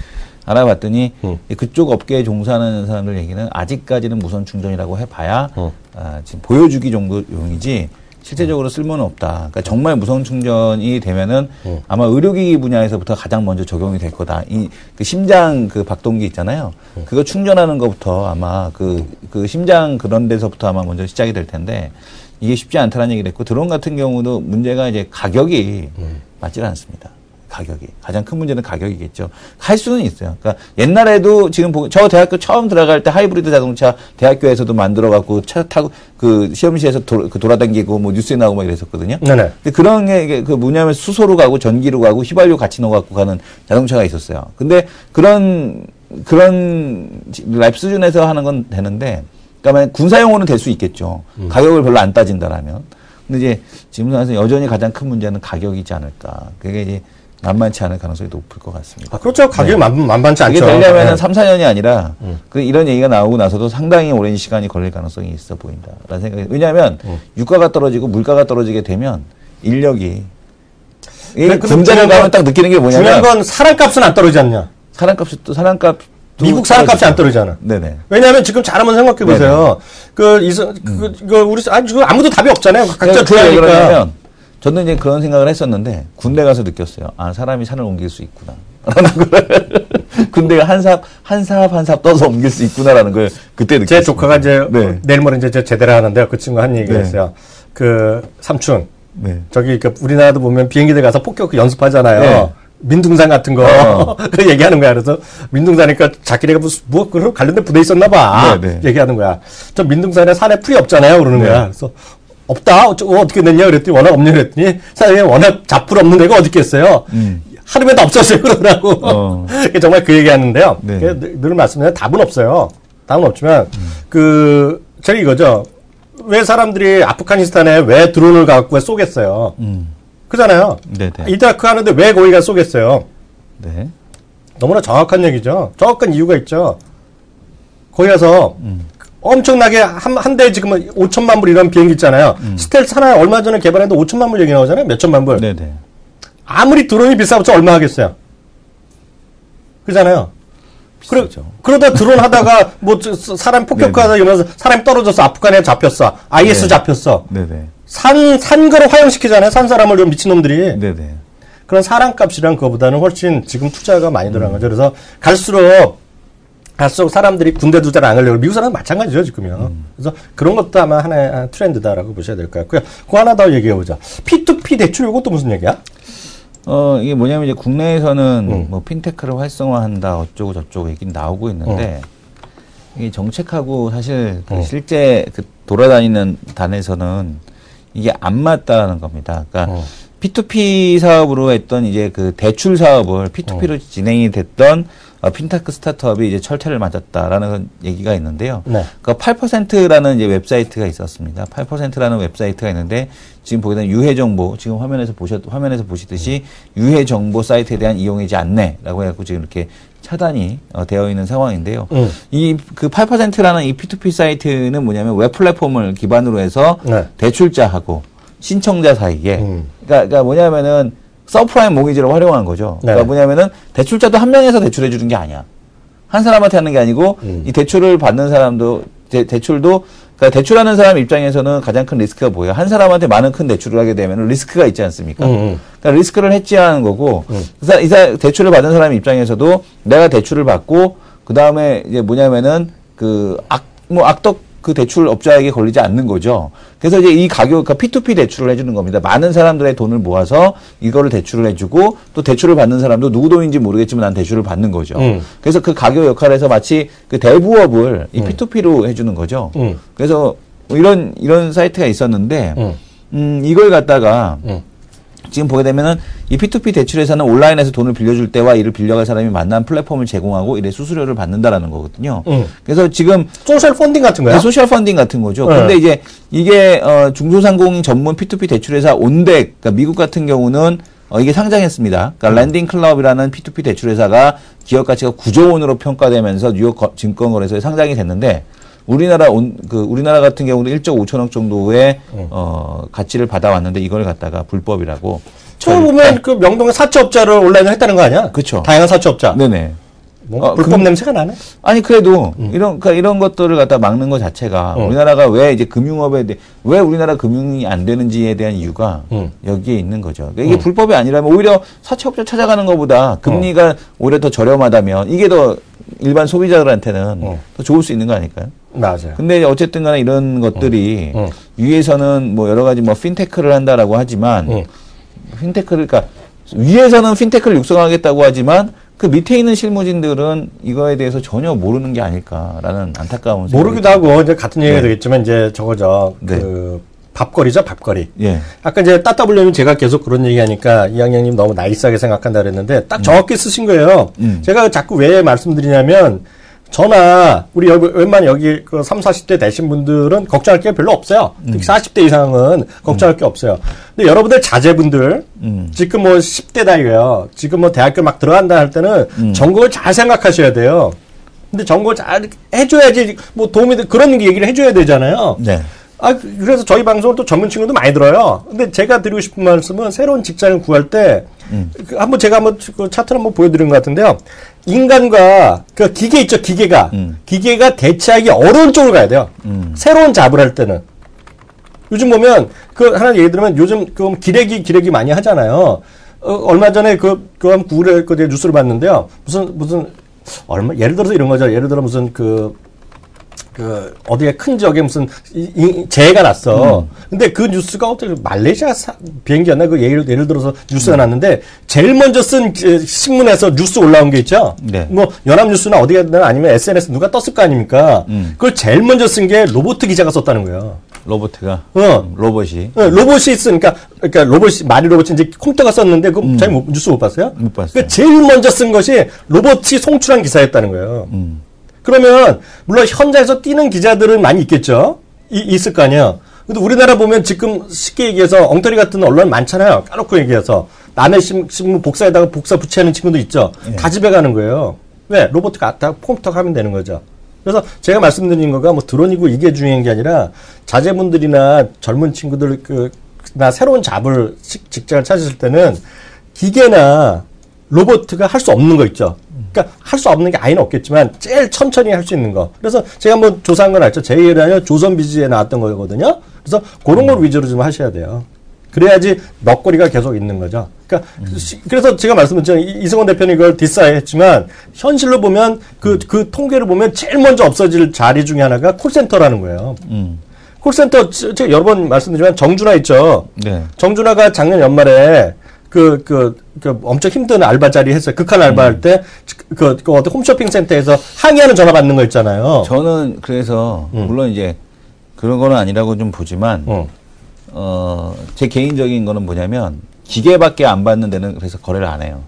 알아봤더니 그쪽 업계에 종사하는 사람들 얘기는 아직까지는 무선 충전이라고 해봐야 지금 보여주기 정도용이지 실제적으로 쓸모는 없다. 그러니까 정말 무선 충전이 되면은 아마 의료기기 분야에서부터 가장 먼저 적용이 될 거다. 그 심장 그 박동기 있잖아요. 그거 충전하는 것부터 아마 그 심장 그런 데서부터 아마 먼저 시작이 될 텐데 이게 쉽지 않다는 얘기를 했고 드론 같은 경우도 문제가 이제 가격이 맞질 않습니다. 가격이. 가장 큰 문제는 가격이겠죠. 할 수는 있어요. 그러니까 옛날에도 지금 저 대학교 처음 들어갈 때 하이브리드 자동차 대학교에서도 만들어갖고 차 타고 그 시험시에서 돌아다니고 뭐 뉴스에 나오고 막 이랬었거든요. 네네. 근데 그런 게 뭐냐면 수소로 가고 전기로 가고 휘발유 같이 넣어갖고 가는 자동차가 있었어요. 근데 그런 라이프 수준에서 하는 건 되는데 그러니까 군사용으로는 될 수 있겠죠. 가격을 별로 안 따진다라면. 근데 이제 지금 상황에서 여전히 가장 큰 문제는 가격이지 않을까. 그게 이제 만만치 않을 가능성이 높을 것 같습니다. 그렇죠. 가격이 네. 만만치 않죠. 이게 되려면 3, 4년이 아니라 이런 얘기가 나오고 나서도 상당히 오랜 시간이 걸릴 가능성이 있어 보인다라는 생각이. 왜냐하면 유가가 떨어지고 물가가 떨어지게 되면 인력이 군대를 가면 딱 느끼는 게 뭐냐면 중요한 건 사람값은 안 떨어지지 않냐. 사람값 미국 사람값이 안 떨어지잖아. 네네. 왜냐하면 지금 잘 한번 생각해 보세요. 우리 아무도 답이 없잖아요. 각자 줘야 저는 이제 그런 생각을 했었는데 군대 가서 느꼈어요. 아, 사람이 산을 옮길 수 있구나. 라는 걸 군대가 한 삽 떠서 옮길 수 있구나라는 걸 그때 느꼈어요. 제 조카가 이제 내일 모레 이제 제대를 하는데요. 그 친구가 한 얘기를 했어요. 삼촌 네. 저기, 우리나라도 보면 비행기들 가서 폭격 연습하잖아요. 네. 민둥산 같은 거. 그 얘기하는 거야. 그래서 민둥산이니까 자기네가 그런 관련된 부대 있었나 봐. 네, 네. 얘기하는 거야. 저 민둥산에 산에 풀이 없잖아요. 그러는 네. 거야. 그래서 없다? 어떻게 됐냐? 그랬더니 워낙 없냐? 그랬더니 산에 워낙 잡풀 없는 데가 어디 있겠어요? 하루에도 없었어요. 그러더라고. 정말 그 얘기 하는데요. 네. 늘 말씀드리면 답은 없어요. 답은 없지만, 저기 이거죠. 왜 사람들이 아프가니스탄에 왜 드론을 갖고 쏘겠어요? 그잖아요. 네네. 이라크 하는데 왜 거기가 쏘겠어요? 네. 너무나 정확한 얘기죠. 정확한 이유가 있죠. 거기 가서 엄청나게 한 대에 지금 5천만 불 이런 비행기 있잖아요. 스텔스 하나 얼마 전에 개발했는데 5천만 불 얘기 나오잖아요. 몇 천만 불. 네네. 아무리 드론이 비싸봤자 얼마 하겠어요? 그잖아요. 그러다 드론 하다가 사람 폭격하다 이러면서 사람이 떨어져서 아프간에 잡혔어. IS 네. 잡혔어. 네네. 산 거를 화형시키잖아요. 산 사람을 좀 미친놈들이. 네네. 그런 사람값이란 그거보다는 훨씬 지금 투자가 많이 들어간 거죠. 그래서 갈수록 사람들이 군대도 잘 안 가려고. 미국 사람은 마찬가지죠, 지금요. 그래서 그런 것도 아마 하나의 트렌드다라고 보셔야 될 것 같고요. 그거 하나 더 얘기해보자. P2P 대출 이것도 무슨 얘기야? 이게 뭐냐면 이제 국내에서는 뭐 핀테크를 활성화한다 어쩌고 저쩌고 얘기는 나오고 있는데 이게 정책하고 사실 실제 돌아다니는 단에서는 이게 안 맞다는 겁니다. 그러니까 P2P 사업으로 했던 이제 그 대출 사업을 P2P로 진행이 됐던 핀테크 스타트업이 이제 철퇴를 맞았다라는 얘기가 있는데요. 네. 그러니까 8%라는 이제 웹사이트가 있었습니다. 8%라는 웹사이트가 있는데 지금 보게 되면 유해 정보, 지금 화면에서 보시듯이 유해 정보 사이트에 대한 이용이지 않네라고 해갖고 지금 이렇게 차단이 되어 있는 상황인데요. 이 그 8%라는 이 P2P 사이트는 뭐냐면 웹 플랫폼을 기반으로 해서 네. 대출자하고 신청자 사이에 그러니까 뭐냐면은 서프라임 모기지를 활용한 거죠. 네. 그러니까 뭐냐면은 대출자도 한 명에서 대출해 주는 게 아니야. 한 사람한테 하는 게 아니고 이 대출을 받는 사람도 대출도 그러니까 대출하는 사람 입장에서는 가장 큰 리스크가 뭐예요? 한 사람한테 많은 큰 대출을 하게 되면 리스크가 있지 않습니까? 그러니까 리스크를 해지하는 거고 대출을 받은 사람 입장에서도 내가 대출을 받고 그 다음에 이제 뭐냐면은 악덕 그 대출 업자에게 걸리지 않는 거죠. 그래서 이제 이 가격, 그러니까 P2P 대출을 해주는 겁니다. 많은 사람들의 돈을 모아서 이거를 대출을 해주고 또 대출을 받는 사람도 누구 돈인지 모르겠지만 난 대출을 받는 거죠. 그래서 그 가격 역할에서 마치 그 대부업을 이 P2P로 해주는 거죠. 그래서 이런 사이트가 있었는데, 이걸 갖다가 지금 보게 되면은 이 P2P 대출회사는 온라인에서 돈을 빌려줄 때와 이를 빌려갈 사람이 만난 플랫폼을 제공하고 이래 수수료를 받는다라는 거거든요. 그래서 지금 소셜 펀딩 같은 거야? 네, 소셜 펀딩 같은 거죠. 근데 이제 이게 중소상공 전문 P2P 대출회사 온덱, 그러니까 미국 같은 경우는 이게 상장했습니다. 그러니까 랜딩 클럽이라는 P2P 대출회사가 기업 가치가 9조 원으로 평가되면서 뉴욕 증권거래소에 상장이 됐는데 우리나라 같은 경우도 1조 5천억 정도의 가치를 받아왔는데 이걸 갖다가 불법이라고. 처음 보면 그 명동의 사채업자를 온라인에 했다는 거 아니야? 그렇죠. 다양한 사채업자. 네네. 불법 냄새가 나네. 아니 그래도 이런 것들을 갖다 막는 것 자체가 우리나라가 왜 이제 금융업에 대해 왜 우리나라 금융이 안 되는지에 대한 이유가 여기에 있는 거죠. 그러니까 이게 불법이 아니라면 오히려 사채업자 찾아가는 것보다 금리가 오히려 더 저렴하다면 이게 더 일반 소비자들한테는 더 좋을 수 있는 거 아닐까요? 맞아요. 근데 어쨌든 간에 이런 것들이 위에서는 뭐 여러 가지 뭐 핀테크를 한다라고 하지만 핀테크를 그러니까 위에서는 핀테크를 육성하겠다고 하지만 그 밑에 있는 실무진들은 이거에 대해서 전혀 모르는 게 아닐까라는 안타까운 모르기도 하고 이제 같은 얘기가 되겠지만 이제 저거죠. 네. 그 밥거리죠, 밥거리. 예. 아까 이제 따따블님이 제가 계속 그런 얘기하니까 이학년님 너무 나이스하게 생각한다 그랬는데 딱 정확히 쓰신 거예요. 제가 자꾸 왜 말씀드리냐면 저나 우리 웬만한 여기 그 30, 40대 되신 분들은 걱정할 게 별로 없어요. 특히 40대 이상은 걱정할 게 없어요. 근데 여러분들 자제분들 지금 뭐 10대다 이거예요. 지금 뭐 대학교 막 들어간다 할 때는 전공을 잘 생각하셔야 돼요. 근데 전공을 잘 해줘야지 뭐 도움이 그런 얘기를 해줘야 되잖아요. 네. 그래서 저희 방송을 또 전문 친구도 많이 들어요. 근데 제가 드리고 싶은 말씀은 새로운 직장을 구할 때, 제가 한번 그 차트를 한번 보여드린 것 같은데요. 인간과 그 기계 있죠, 기계가. 기계가 대체하기 어려운 쪽으로 가야 돼요. 새로운 잡을 할 때는. 요즘 보면, 하나 예를 들면 요즘 기레기 많이 하잖아요. 얼마 전에 구글에 뉴스를 봤는데요. 예를 들어서 이런 거죠. 예를 들어 무슨 어디에 큰 지역에 무슨 재해가 났어. 근데 그 뉴스가 어떻게 말레이시아 비행기였나? 그 예를 들어서 뉴스가 났는데 제일 먼저 쓴 신문에서 뉴스 올라온 게 있죠. 네. 뭐 연합뉴스나 어디가든 아니면 SNS 누가 떴을 거 아닙니까? 그걸 제일 먼저 쓴 게 로봇 기자가 썼다는 거예요. 로봇가. 로봇이. 로봇이 있으니까, 그러니까 로봇이, 말이 로봇이 이제 컴퓨터가 썼는데, 그, 잘 뉴스 못 봤어요? 못 봤어요. 그러니까 제일 먼저 쓴 것이 로봇이 송출한 기사였다는 거예요. 그러면, 물론 현장에서 뛰는 기자들은 많이 있겠죠? 있을 거 아니에요? 근데 우리나라 보면 지금 쉽게 얘기해서 엉터리 같은 언론 많잖아요. 까놓고 얘기해서. 남의 신문 복사에다가 복사 붙이는 친구도 있죠. 네. 다 집에 가는 거예요. 왜? 로봇가 다 컴퓨터가 하면 되는 거죠. 그래서 제가 말씀드린 거가 뭐 드론이고 이게 중요한 게 아니라 자제분들이나 젊은 친구들 나 새로운 직장을 찾으실 때는 기계나 로봇가 할 수 없는 거 있죠. 그러니까 할 수 없는 게 아예는 없겠지만 제일 천천히 할 수 있는 거. 그래서 제가 한번 조사한 건 알죠. 제1이 아니라 조선비즈에 나왔던 거거든요. 그래서 그런 걸 위주로 좀 하셔야 돼요. 그래야지 먹거리가 계속 있는 거죠. 그러니까 그래서 제가 말씀드렸죠. 이승원 대표는 이걸 디사했지만 현실로 보면 그 통계를 보면 제일 먼저 없어질 자리 중에 하나가 콜센터라는 거예요. 콜센터 제가 여러 번 말씀드리지만 정준하 있죠. 네. 정준하가 작년 연말에 엄청 힘든 알바 자리 했어요. 극한 알바 할 때, 어떤 홈쇼핑 센터에서 항의하는 전화 받는 거 있잖아요. 저는 그래서, 물론 이제 그런 거는 아니라고 좀 보지만, 제 개인적인 거는 뭐냐면, 기계밖에 안 받는 데는 그래서 거래를 안 해요.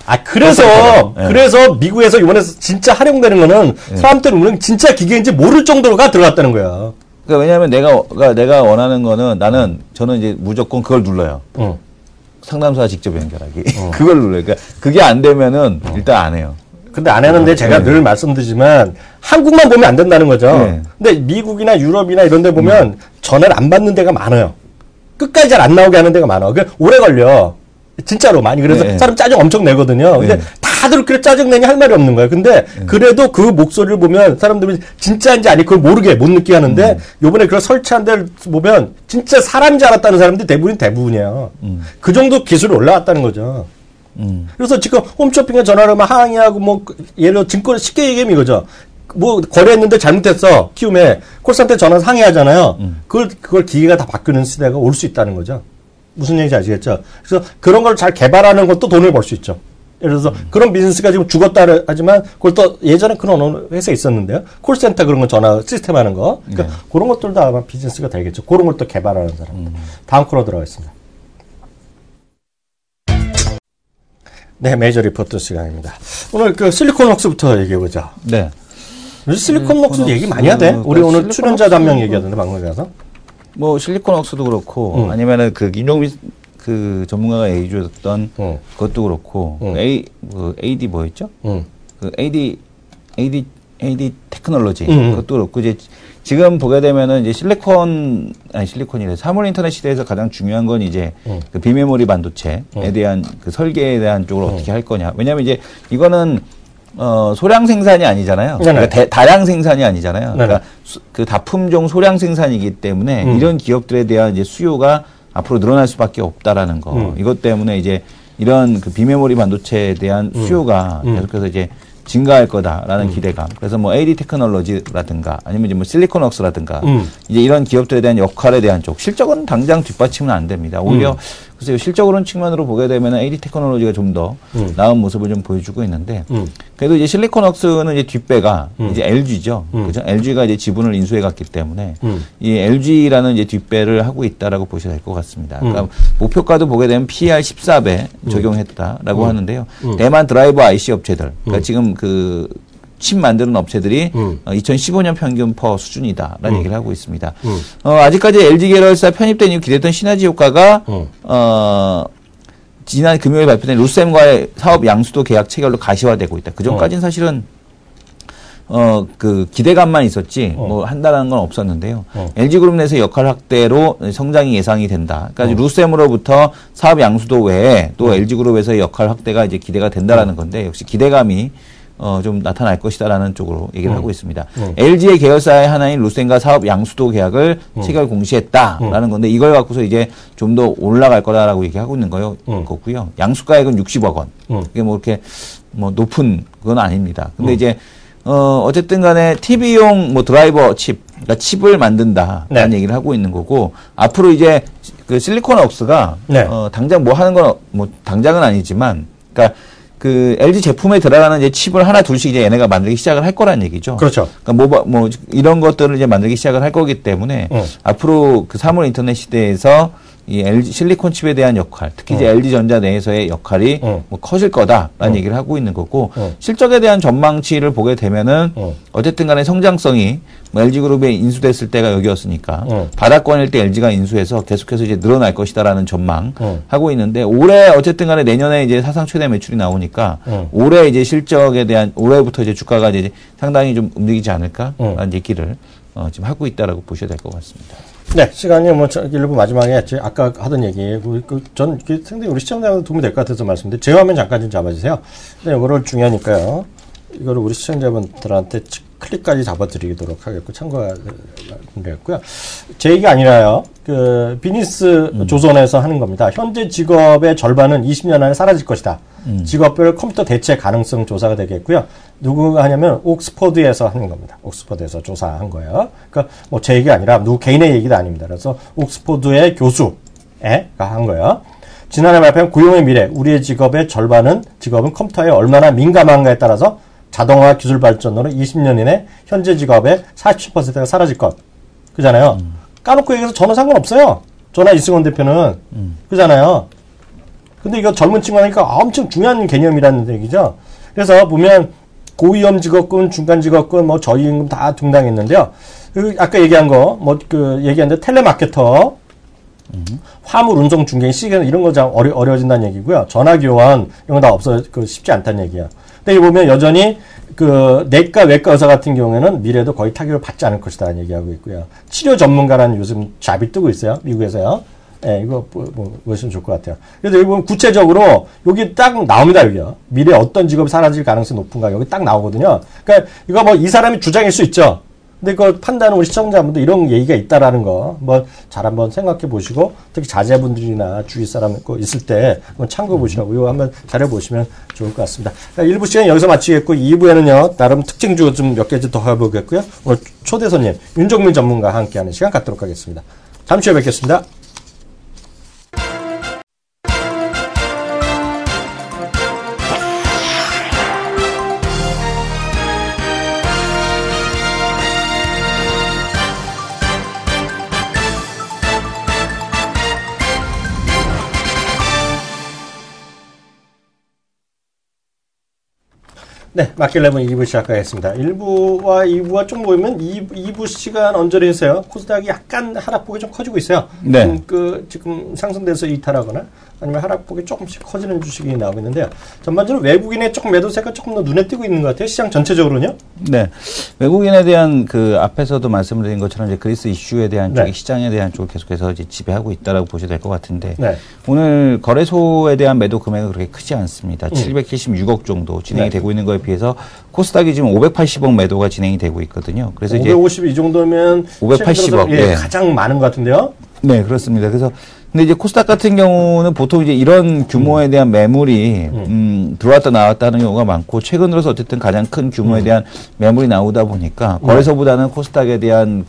그래서 미국에서 이번에 진짜 활용되는 거는 사람들은 우리는 진짜 기계인지 모를 정도가 들어갔다는 거야. 그러니까 왜냐면 내가 원하는 거는 저는 이제 무조건 그걸 눌러요. 상담사 직접 연결하기. 그걸 눌러요. 그러니까 그게 안 되면은 일단 안 해요. 근데 안 하는데 제가 늘 말씀드리지만 한국만 보면 안 된다는 거죠. 네. 근데 미국이나 유럽이나 이런 데 보면 전화를 안 받는 데가 많아요. 끝까지 잘 안 나오게 하는 데가 많아. 그 오래 걸려. 진짜로 많이. 그래서 네. 사람 짜증 엄청 내거든요. 근데 다들 그래 짜증내니 할 말이 없는 거예요. 근데 그래도 그 목소리를 보면 사람들이 진짜인지 아니 그걸 못 느끼게 하는데 요번에 그걸 설치한 데를 보면 진짜 사람인 줄 알았다는 사람들이 대부분이에요. 그 정도 기술이 올라왔다는 거죠. 그래서 지금 홈쇼핑에 전화를 하면 항의하고 뭐 예를 들어 증권 쉽게 얘기하면 이거죠. 뭐 거래했는데 잘못했어 키움에 콜센터에 전화해서 항의하잖아요. 그걸 기계가 다 바꾸는 시대가 올 수 있다는 거죠. 무슨 얘기인지 아시겠죠? 그래서 그런 걸 잘 개발하는 것도 돈을 벌 수 있죠. 예를 들어서 그런 비즈니스가 지금 죽었다 하지만 그걸 또 예전에 그런 어느 회사에 있었는데요. 콜센터 그런 거 전화 시스템 하는 거. 그러니까 그런 것들도 아마 비즈니스가 되겠죠. 그런 걸 또 개발하는 사람. 다음 코너 들어가겠습니다. 네, 메이저 리포트 시간입니다. 오늘 실리콘웍스부터 얘기해보자. 네. 실리콘웍스 얘기 많이 하대. 우리 오늘 출연자도 한 명 얘기하던데 방송에 가서. 뭐 실리콘웍스도 그렇고 아니면은 김종민 전문가가 얘기 주셨던 그것도 그렇고 AD 뭐였죠? AD 테크놀로지 그것도 그렇고 이제 지금 보게 되면은 이제 실리콘이래. 사물 인터넷 시대에서 가장 중요한 건 이제 그 비메모리 반도체에 대한 그 설계에 대한 쪽을 어떻게 할 거냐. 왜냐하면 이제 이거는 소량 생산이 아니잖아요. 그러니까 다량 생산이 아니잖아요. 그러니까 그 다품종 소량 생산이기 때문에 이런 기업들에 대한 이제 수요가 앞으로 늘어날 수밖에 없다라는 거. 이것 때문에 이제 이런 그 비메모리 반도체에 대한 수요가 계속해서 이제 증가할 거다라는 기대감. 그래서 뭐 AD 테크놀로지라든가 아니면 이제 뭐 실리콘웍스라든가 이제 이런 기업들에 대한 역할에 대한 쪽 실적은 당장 뒷받침은 안 됩니다. 오히려 글쎄요 실적으로는 측면으로 보게 되면 AD 테크놀로지가 좀 더 나은 모습을 좀 보여주고 있는데 그래도 이제 실리콘웍스는 이제 뒷배가 이제 LG죠. 그죠? LG가 이제 지분을 인수해 갔기 때문에 이 LG라는 이제 뒷배를 하고 있다라고 보셔야 될 것 같습니다. 그러니까 목표가도 보게 되면 PER 14배 적용했다라고 하는데요. 대만 드라이버 IC 업체들, 그러니까 지금 그 칩 만드는 업체들이 2015년 평균 퍼 수준이다라는 얘기를 하고 있습니다. 아직까지 LG 계열사 편입된 이후 기대했던 시너지 효과가 지난 금요일 발표된 루셈과의 사업 양수도 계약 체결로 가시화되고 있다. 그 전까지는 사실은 그 기대감만 있었지 뭐 한다는 건 없었는데요. LG그룹 내에서 역할 확대로 성장이 예상이 된다. 그러니까 루셈으로부터 사업 양수도 외에 또 LG그룹에서의 역할 확대가 이제 기대가 된다라는 건데 역시 기대감이 좀 나타날 것이다라는 쪽으로 얘기를 하고 있습니다. LG의 계열사의 하나인 루셈과 사업 양수도 계약을 체결 공시했다라는 건데 이걸 갖고서 이제 좀 더 올라갈 거다라고 얘기하고 있는 거고요. 양수가액은 60억 원. 이게 뭐 이렇게 뭐 높은 그건 아닙니다. 근데 이제 어쨌든 간에 TV용 뭐 드라이버 칩, 그러니까 칩을 만든다라는 네. 얘기를 하고 있는 거고, 앞으로 이제 그 실리콘웍스가, 네. 당장 뭐 하는 건, 뭐, 당장은 아니지만, 그러니까 그 LG 제품에 들어가는 이제 칩을 하나 둘씩 이제 얘네가 만들기 시작을 할 거란 얘기죠. 그렇죠. 그러니까 뭐 이런 것들을 이제 만들기 시작을 할 거기 때문에, 앞으로 그 사물 인터넷 시대에서 이 LG 실리콘 칩에 대한 역할, 특히 이제 LG전자 내에서의 역할이 뭐 커질 거다라는 얘기를 하고 있는 거고, 실적에 대한 전망치를 보게 되면은 어쨌든 간에 성장성이 뭐 LG그룹에 인수됐을 때가 여기였으니까 바닥권일 때 LG가 인수해서 계속해서 이제 늘어날 것이다라는 전망 하고 있는데, 올해 어쨌든 간에 내년에 이제 사상 최대 매출이 나오니까 올해 이제 실적에 대한, 올해부터 이제 주가가 이제 상당히 좀 움직이지 않을까라는 얘기를 지금 하고 있다라고 보셔야 될 것 같습니다. 네, 시간이 뭐 일부 마지막에 했지. 아까 하던 얘기, 전 상당히 우리 시청자분들 도움이 될 것 같아서 말씀드린데, 제 화면 잠깐 좀 잡아주세요. 근데 이거를 중요하니까요. 이거를 우리 시청자분들한테 클릭까지 잡아드리도록 하겠고, 참고가 되겠고요. 제 얘기가 아니라요. 그 비즈니스 조선에서 하는 겁니다. 현재 직업의 절반은 20년 안에 사라질 것이다. 직업별 컴퓨터 대체 가능성 조사가 되겠고요. 누구가 하냐면 옥스퍼드에서 하는 겁니다. 옥스퍼드에서 조사한 거예요. 그러니까 뭐 제 얘기가 아니라 누구 개인의 얘기도 아닙니다. 그래서 옥스퍼드의 교수가 한 거예요. 지난해 발표한 고용의 미래, 우리의 직업의 절반은 직업은 컴퓨터에 얼마나 민감한가에 따라서 자동화 기술 발전으로 20년 이내 현재 직업의 40%가 사라질 것. 그잖아요. 까놓고 얘기해서 저는 상관없어요. 저나 이승원 대표는. 그잖아요. 근데 이거 젊은 친구가 하니까 엄청 중요한 개념이라는 얘기죠. 그래서 보면 고위험 직업군, 중간 직업군, 뭐 저임금 다 등장했는데요. 아까 얘기한 거, 뭐 얘기했는데 텔레마케터, 화물 운송 중개, 시계 이런 거 좀 어려워진다는 얘기고요. 전화 교환 이런 거 다 쉽지 않다는 얘기야. 근데 여기 보면 여전히 내과, 외과 의사 같은 경우에는 미래도 거의 타격을 받지 않을 것이다 얘기하고 있고요. 치료 전문가라는 요즘 잡이 뜨고 있어요. 미국에서요. 예, 이거 보시면 좋을 것 같아요. 그래서 여기 보면 구체적으로 여기 딱 나옵니다, 여기요. 미래 어떤 직업이 사라질 가능성이 높은가 여기 딱 나오거든요. 그러니까 이거 뭐 이 사람이 주장일 수 있죠. 근데 그 판단은 우리 시청자분들 이런 얘기가 있다라는 거 뭐 잘 한번 생각해 보시고, 특히 자제분들이나 주위 사람 있을 때 한번 참고해 보시라고 이거 한번 잘해 보시면 좋을 것 같습니다. 그러니까 1부 시간 여기서 마치겠고 2부에는요 나름 특징주 좀 몇 개 더 해보겠고요. 오늘 초대 손님 윤종민 전문가와 함께하는 시간 갖도록 하겠습니다. 잠시 후에 뵙겠습니다. 네, 마켓랩은 2부 시작하겠습니다. 1부와 2부와 좀 보면 2부 시간 언저리 해서요. 코스닥이 약간 하락폭이 좀 커지고 있어요. 네. 지금 상승돼서 이탈하거나 아니면 하락폭이 조금씩 커지는 주식이 나오고 있는데요. 전반적으로 외국인의 조금 매도세가 조금 더 눈에 띄고 있는 것 같아요. 시장 전체적으로는요. 네. 외국인에 대한 앞에서도 말씀드린 것처럼 이제 그리스 이슈에 대한 쪽이, 시장에 대한 쪽을 계속해서 이제 지배하고 있다라고 보셔야 될 것 같은데, 오늘 거래소에 대한 매도 금액은 그렇게 크지 않습니다. 776억 정도 진행이 되고 있는 거에 비해서 코스닥이 지금 580억 매도가 진행이 되고 있거든요. 그래서 550 이 정도면 580억 가장 많은 것 같은데요. 네, 그렇습니다. 그래서 근데 이제 코스닥 같은 경우는 보통 이제 이런 규모에 대한 매물이 들어왔다 나왔다 하는 경우가 많고, 최근 들어서 어쨌든 가장 큰 규모에 대한 매물이 나오다 보니까 거래소보다는 코스닥에 대한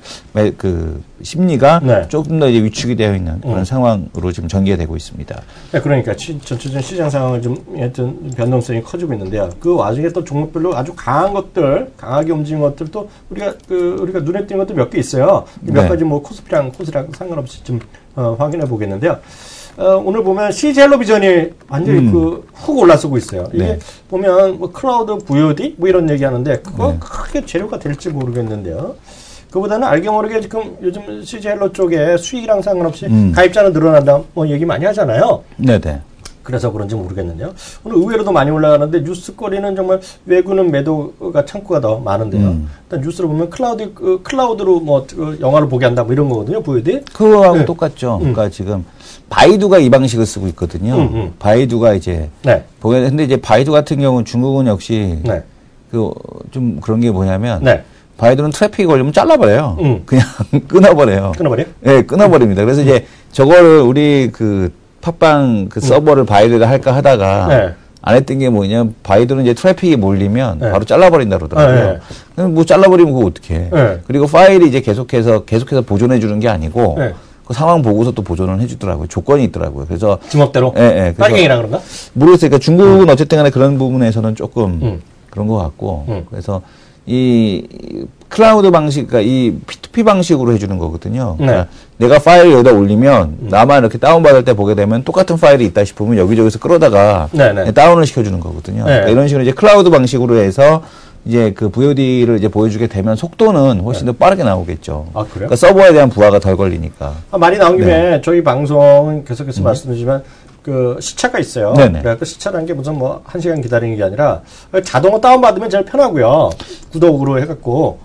심리가 조금 더 이제 위축이 되어 있는 그런 상황으로 지금 전개가 되고 있습니다. 네, 그러니까 전체적인 시장 상황을 좀 하여튼 변동성이 커지고 있는데요. 그 와중에 또 종목별로 아주 강한 것들, 강하게 움직인 것들도 우리가 눈에 띄는 것도 몇 개 있어요. 몇 가지 뭐 코스피랑 코스닥 상관없이 좀 확인해 보겠는데요. 오늘 보면 CJ헬로비전이 완전히 훅 올라서고 있어요. 이게 보면 뭐 클라우드 VOD 뭐 이런 얘기 하는데 그거 크게 재료가 될지 모르겠는데요. 그보다는 알게 모르게 지금 요즘 CJ헬로 쪽에 수익이랑 상관없이 가입자는 늘어난다 뭐 얘기 많이 하잖아요. 네네. 그래서 그런지 모르겠는데요. 오늘 의외로도 많이 올라가는데 뉴스거리는 정말 외국은 매도가 창구가 더 많은데요. 일단 뉴스를 보면 클라우드로 뭐 영화를 보게 한다 뭐 이런 거거든요. VOD. 그거하고 똑같죠. 그러니까 지금 바이두가 이 방식을 쓰고 있거든요. 바이두가 이제 보게 근데 이제 바이두 같은 경우는 중국은 역시 좀 그런 게 뭐냐면 바이두는 트래픽이 걸리면 잘라버려요. 그냥 끊어버려요. 끊어버려요? 네, 끊어버립니다. 그래서 이제 저거를 우리 팟빵 서버를 바이두에다 할까 하다가 안 했던 게 뭐냐, 바이든은 이제 트래픽이 몰리면 바로 잘라버린다 그러더라고요. 뭐 잘라버리면 그거 어떡해. 그리고 파일이 이제 계속해서 보존해 주는 게 아니고 그 상황 보고서 또 보존을 해주더라고요. 조건이 있더라고요. 그래서 지멋대로. 빨갱이라 그런가? 모르겠어요. 그러니까 중국은 어쨌든간에 그런 부분에서는 조금 그런 것 같고, 그래서 이 클라우드 방식, 그러니까 이 P2P 방식으로 해주는 거거든요. 그러니까 내가 파일을 여기다 올리면 나만 이렇게 다운받을 때 보게 되면 똑같은 파일이 있다 싶으면 여기저기서 끌어다가 다운을 시켜주는 거거든요. 그러니까 이런 식으로 이제 클라우드 방식으로 해서 이제 그 VOD를 이제 보여주게 되면 속도는 훨씬 더 빠르게 나오겠죠. 아, 그래요? 그러니까 서버에 대한 부하가 덜 걸리니까. 말이 나온 김에 저희 방송은 계속해서 말씀드리지만 그 시차가 있어요. 그러니까 그 시차라는 게 무슨 뭐 1시간 기다리는 게 아니라 자동으로 다운받으면 제일 편하고요. 구독으로 해갖고.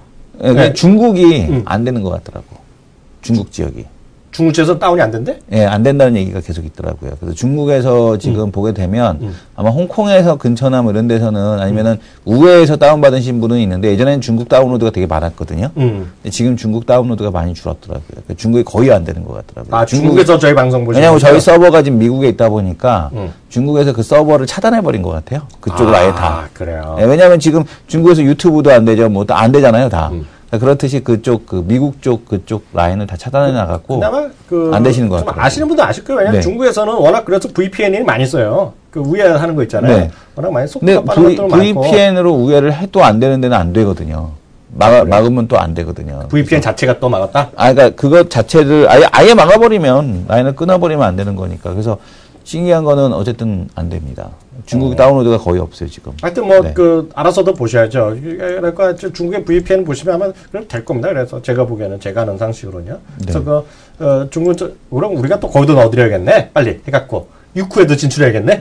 중국이 안 되는 것 같더라고. 중국 지역이. 중국 지역에서 다운이 안 된대? 예, 안 된다는 얘기가 계속 있더라고요. 그래서 중국에서 지금 보게 되면 아마 홍콩에서 근처나 뭐 이런 데서는 아니면은 우회에서 다운받으신 분은 있는데 예전에는 중국 다운로드가 되게 많았거든요. 근데 지금 중국 다운로드가 많이 줄었더라고요. 그러니까 중국이 거의 안 되는 것 같더라고요. 아, 중국에서 저희 방송 보시면. 왜냐하면 저희 서버가 지금 미국에 있다 보니까 중국에서 그 서버를 차단해버린 것 같아요. 그쪽을 아예 다. 그래요. 예, 왜냐하면 지금 중국에서 유튜브도 안 되죠. 뭐 안 되잖아요, 다. 그렇듯이 그쪽, 미국 쪽, 그쪽 라인을 다 차단해 나갔고. 그나마 안 되시는 것 같아요. 아시는 분도 아실 거예요. 왜냐면 중국에서는 워낙 그래서 VPN이 많이 써요. 그 우회하는 거 있잖아요. 워낙 많이 속도가 빠른 것도 많고. VPN으로 우회를 해도 안 되는 데는 안 되거든요. 막으면 또 안 되거든요. VPN 자체가 또 막았다? 그러니까 그것 자체를 아예 막아버리면, 라인을 끊어버리면 안 되는 거니까. 그래서 신기한 거는 어쨌든 안 됩니다. 중국 다운로드가 거의 없어요, 지금. 하여튼 알아서도 보셔야죠. 그러니까 중국의 VPN 보시면 아마 그럼 될 겁니다. 그래서 제가 보기에는 제가 아는 상식으로는요. 그래서 중국, 그럼 우리가 또 거기도 넣어드려야겠네. 빨리 해갖고. 유쿠에도 진출해야겠네.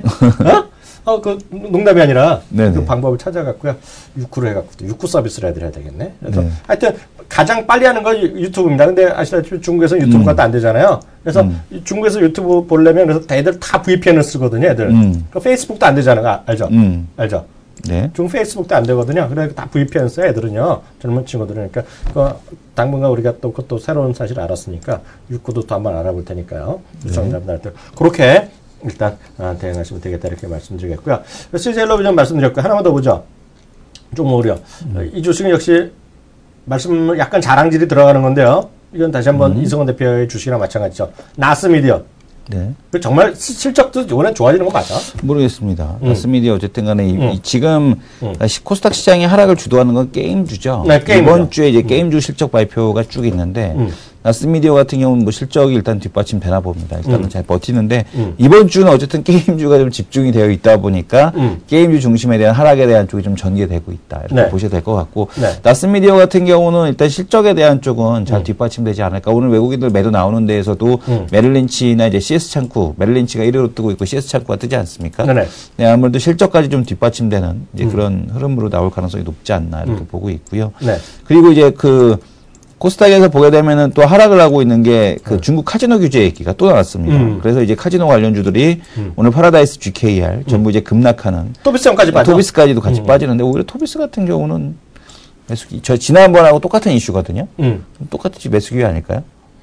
농담이 아니라 그 방법을 찾아갖고요. 유쿠를 해갖고 유쿠 서비스를 해드려야 되겠네. 그래서 하여튼 가장 빨리 하는 건 유튜브입니다. 근데 아시다시피 중국에서 유튜브가 안 되잖아요. 그래서 중국에서 유튜브 보려면 그래서 애들 다 VPN을 쓰거든요, 애들. 그 페이스북도 안 되잖아요. 알죠? 알죠? 네. 중국 페이스북도 안 되거든요. 그래서 다 VPN 써요, 애들은요. 젊은 친구들은. 그러니까 당분간 우리가 또 그것도 새로운 사실을 알았으니까 유쿠도 또 한번 알아볼 테니까요. 시청자분들한테 그렇게 일단 대응하시면 되겠다 이렇게 말씀드리겠고요. CJ텔레비전 말씀드렸고 하나만 더 보죠. 좀 오려. 이 주식은 역시 말씀 약간 자랑질이 들어가는 건데요. 이건 다시 한번 이승원 대표의 주식이랑 마찬가지죠. 나스미디어. 네. 정말 실적도 이번엔 좋아지는 거 맞아? 모르겠습니다. 나스미디어 어쨌든 간에 지금 코스닥 시장이 하락을 주도하는 건 게임주죠. 네, 이번 주에 이제 게임주 실적 발표가 쭉 있는데 나스미디어 같은 경우는 뭐 실적이 일단 뒷받침 되나 봅니다. 일단은 잘 버티는데 이번 주는 어쨌든 게임주가 좀 집중이 되어 있다 보니까 게임주 중심에 대한 하락에 대한 쪽이 좀 전개되고 있다. 이렇게 보셔도 될 것 같고 나스미디어 같은 경우는 일단 실적에 대한 쪽은 잘 뒷받침되지 않을까. 오늘 외국인들 매도 나오는 데에서도 메릴린치나 이제 CS 창구, 메릴린치가 1위로 뜨고 있고 CS 창구가 뜨지 않습니까? 네, 아무래도 실적까지 좀 뒷받침되는 이제 그런 흐름으로 나올 가능성이 높지 않나 이렇게 보고 있고요. 그리고 이제 그 코스닥에서 보게 되면은 또 하락을 하고 있는 게 그 중국 카지노 규제 얘기가 또 나왔습니다. 그래서 이제 카지노 관련주들이 오늘 파라다이스 GKR 전부 이제 급락하는. 토비스까지 빠져. 토비스까지도 같이 빠지는데 오히려 토비스 같은 경우는 매수기, 저 지난번하고 똑같은 이슈거든요. 똑같이 매수기 아닐까요?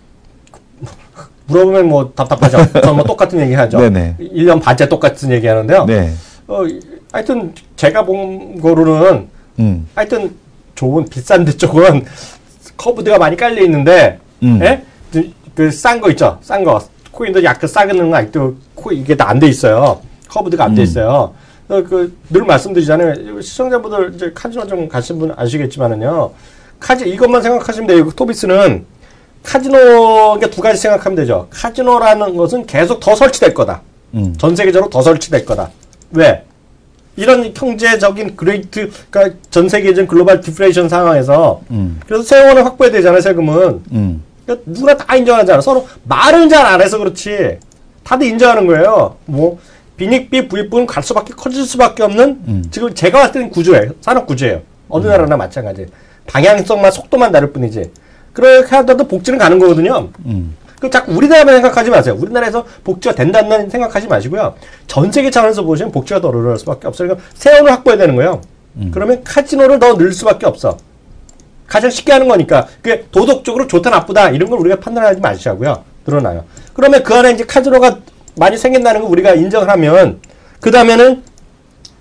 물어보면 뭐 답답하죠. 그럼 뭐 똑같은 얘기 하죠. 네네. 1년 반째 똑같은 얘기 하는데요. 네. 하여튼 제가 본 거로는 하여튼 좋은 비싼 데 쪽은 커브드가 많이 깔려 있는데, 예? 그 싼 거 있죠? 싼 거. 코인도 약간 싸게는 거 아직도 이게 다 안 돼 있어요. 커브드가 안 돼 있어요. 늘 말씀드리잖아요. 시청자분들 이제 카지노 좀 가신 분 아시겠지만은요. 이것만 생각하시면 돼요. 토비스는 카지노가 두 가지 생각하면 되죠. 카지노라는 것은 계속 더 설치될 거다. 전 세계적으로 더 설치될 거다. 왜? 이런 경제적인 그러니까 전 세계적인 글로벌 디플레이션 상황에서 그래서 세원을 확보해야 되잖아요, 세금은. 그러니까 누구나 다 인정하잖아. 서로 말은 잘 안 해서 그렇지. 다들 인정하는 거예요. 뭐 빈익비 부익부는 갈 수밖에 커질 수밖에 없는 지금 제가 봤을 때는 구조예요. 산업 구조예요. 어느 나라나 마찬가지. 방향성만 속도만 다를 뿐이지. 그렇게 하더라도 복지는 가는 거거든요. 그 자꾸 우리나라만 생각하지 마세요. 우리나라에서 복지가 된다는 생각하지 마시고요. 전 세계 차원에서 보시면 복지가 더 늘어날 수밖에 없어요. 그러니까 세원을 확보해야 되는 거예요. 그러면 카지노를 더 늘 수밖에 없어. 가장 쉽게 하는 거니까 그게 도덕적으로 좋다 나쁘다 이런 걸 우리가 판단하지 마시자고요. 늘어나요. 그러면 그 안에 이제 카지노가 많이 생긴다는 걸 우리가 인정을 하면 그 다음에는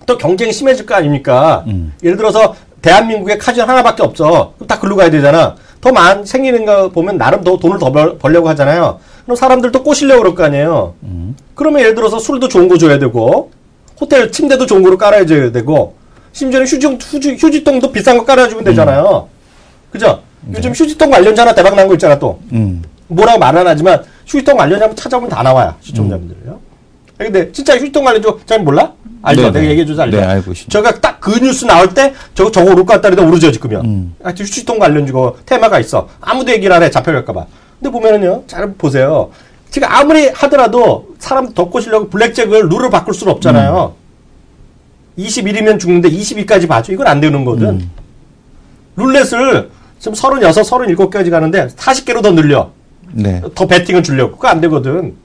또 경쟁이 심해질 거 아닙니까? 예를 들어서 대한민국에 카지노 하나밖에 없어. 그럼 다 글로 가야 되잖아. 더 생기는 거 보면 나름 더 돈을 더 벌려고 하잖아요. 그럼 사람들도 꼬시려고 그럴 거 아니에요. 그러면 예를 들어서 술도 좋은 거 줘야 되고, 호텔 침대도 좋은 거로 깔아줘야 되고, 심지어는 휴지통도 비싼 거 깔아주면 되잖아요. 그죠? 요즘 휴지통 관련자 하나 대박 난 거 있잖아, 또. 뭐라고 말 안 하지만, 휴지통 관련자 한번 찾아보면 다 나와요. 시청자분들이요. 근데 진짜 휴지통 관련자 잘 몰라? 알죠? 내가 얘기해줘서 알죠? 네, 알고 있습니다. 제가 딱 그 뉴스 나올 때, 저거 오를 것 같다는데 오르죠, 지금요. 하여튼 휴지통 관련주고 테마가 있어. 아무도 얘기를 안 해, 잡혀갈까봐. 근데 보면은요, 잘 보세요. 지금 아무리 하더라도 사람 더 꼬시려고 블랙잭을 룰을 바꿀 수는 없잖아요. 21이면 죽는데 22까지 봐줘. 이건 안 되는 거거든. 룰렛을 지금 36, 37개까지 가는데 40개로 더 늘려. 네. 더 배팅을 주려고. 그거 안 되거든.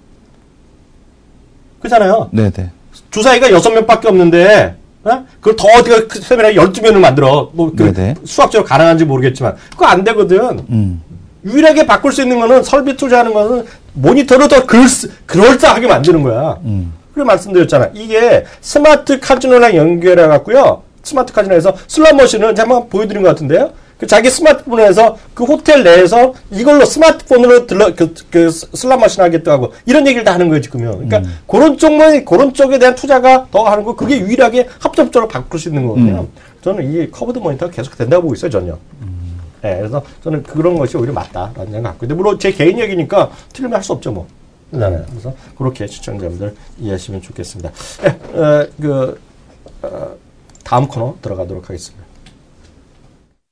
그렇잖아요. 네네. 주사위가 6명밖에 없는데, 어? 그걸 더 어디가 세면에 12면을 만들어. 뭐, 수학적으로 가능한지 모르겠지만. 그거 안 되거든. 유일하게 바꿀 수 있는 거는 설비 투자하는 거는 모니터를 더 그럴싸하게 만드는 거야. 그래 말씀드렸잖아. 이게 스마트 카지노랑 연결해갖고요. 스마트 카지노에서 슬롯머신을 제가 한번 보여드린 것 같은데요. 그 자기 스마트폰에서 그 호텔 내에서 이걸로 스마트폰으로 슬롯머신 하겠다고 하고 이런 얘기를 다 하는 거예요, 지금요. 그러니까 그런 쪽에 대한 투자가 더 하는 거 그게 유일하게 합법적으로 바꿀 수 있는 거거든요. 저는 이 커브드 모니터가 계속 된다고 보고 있어요, 전혀. 네, 그래서 저는 그런 것이 오히려 맞다라는 생각 갖고. 근데 물론 제 개인 얘기니까 틀리면 할 수 없죠, 뭐. 그잖아요. 그래서 그렇게 시청자분들 이해하시면 좋겠습니다. 네, 다음 코너 들어가도록 하겠습니다.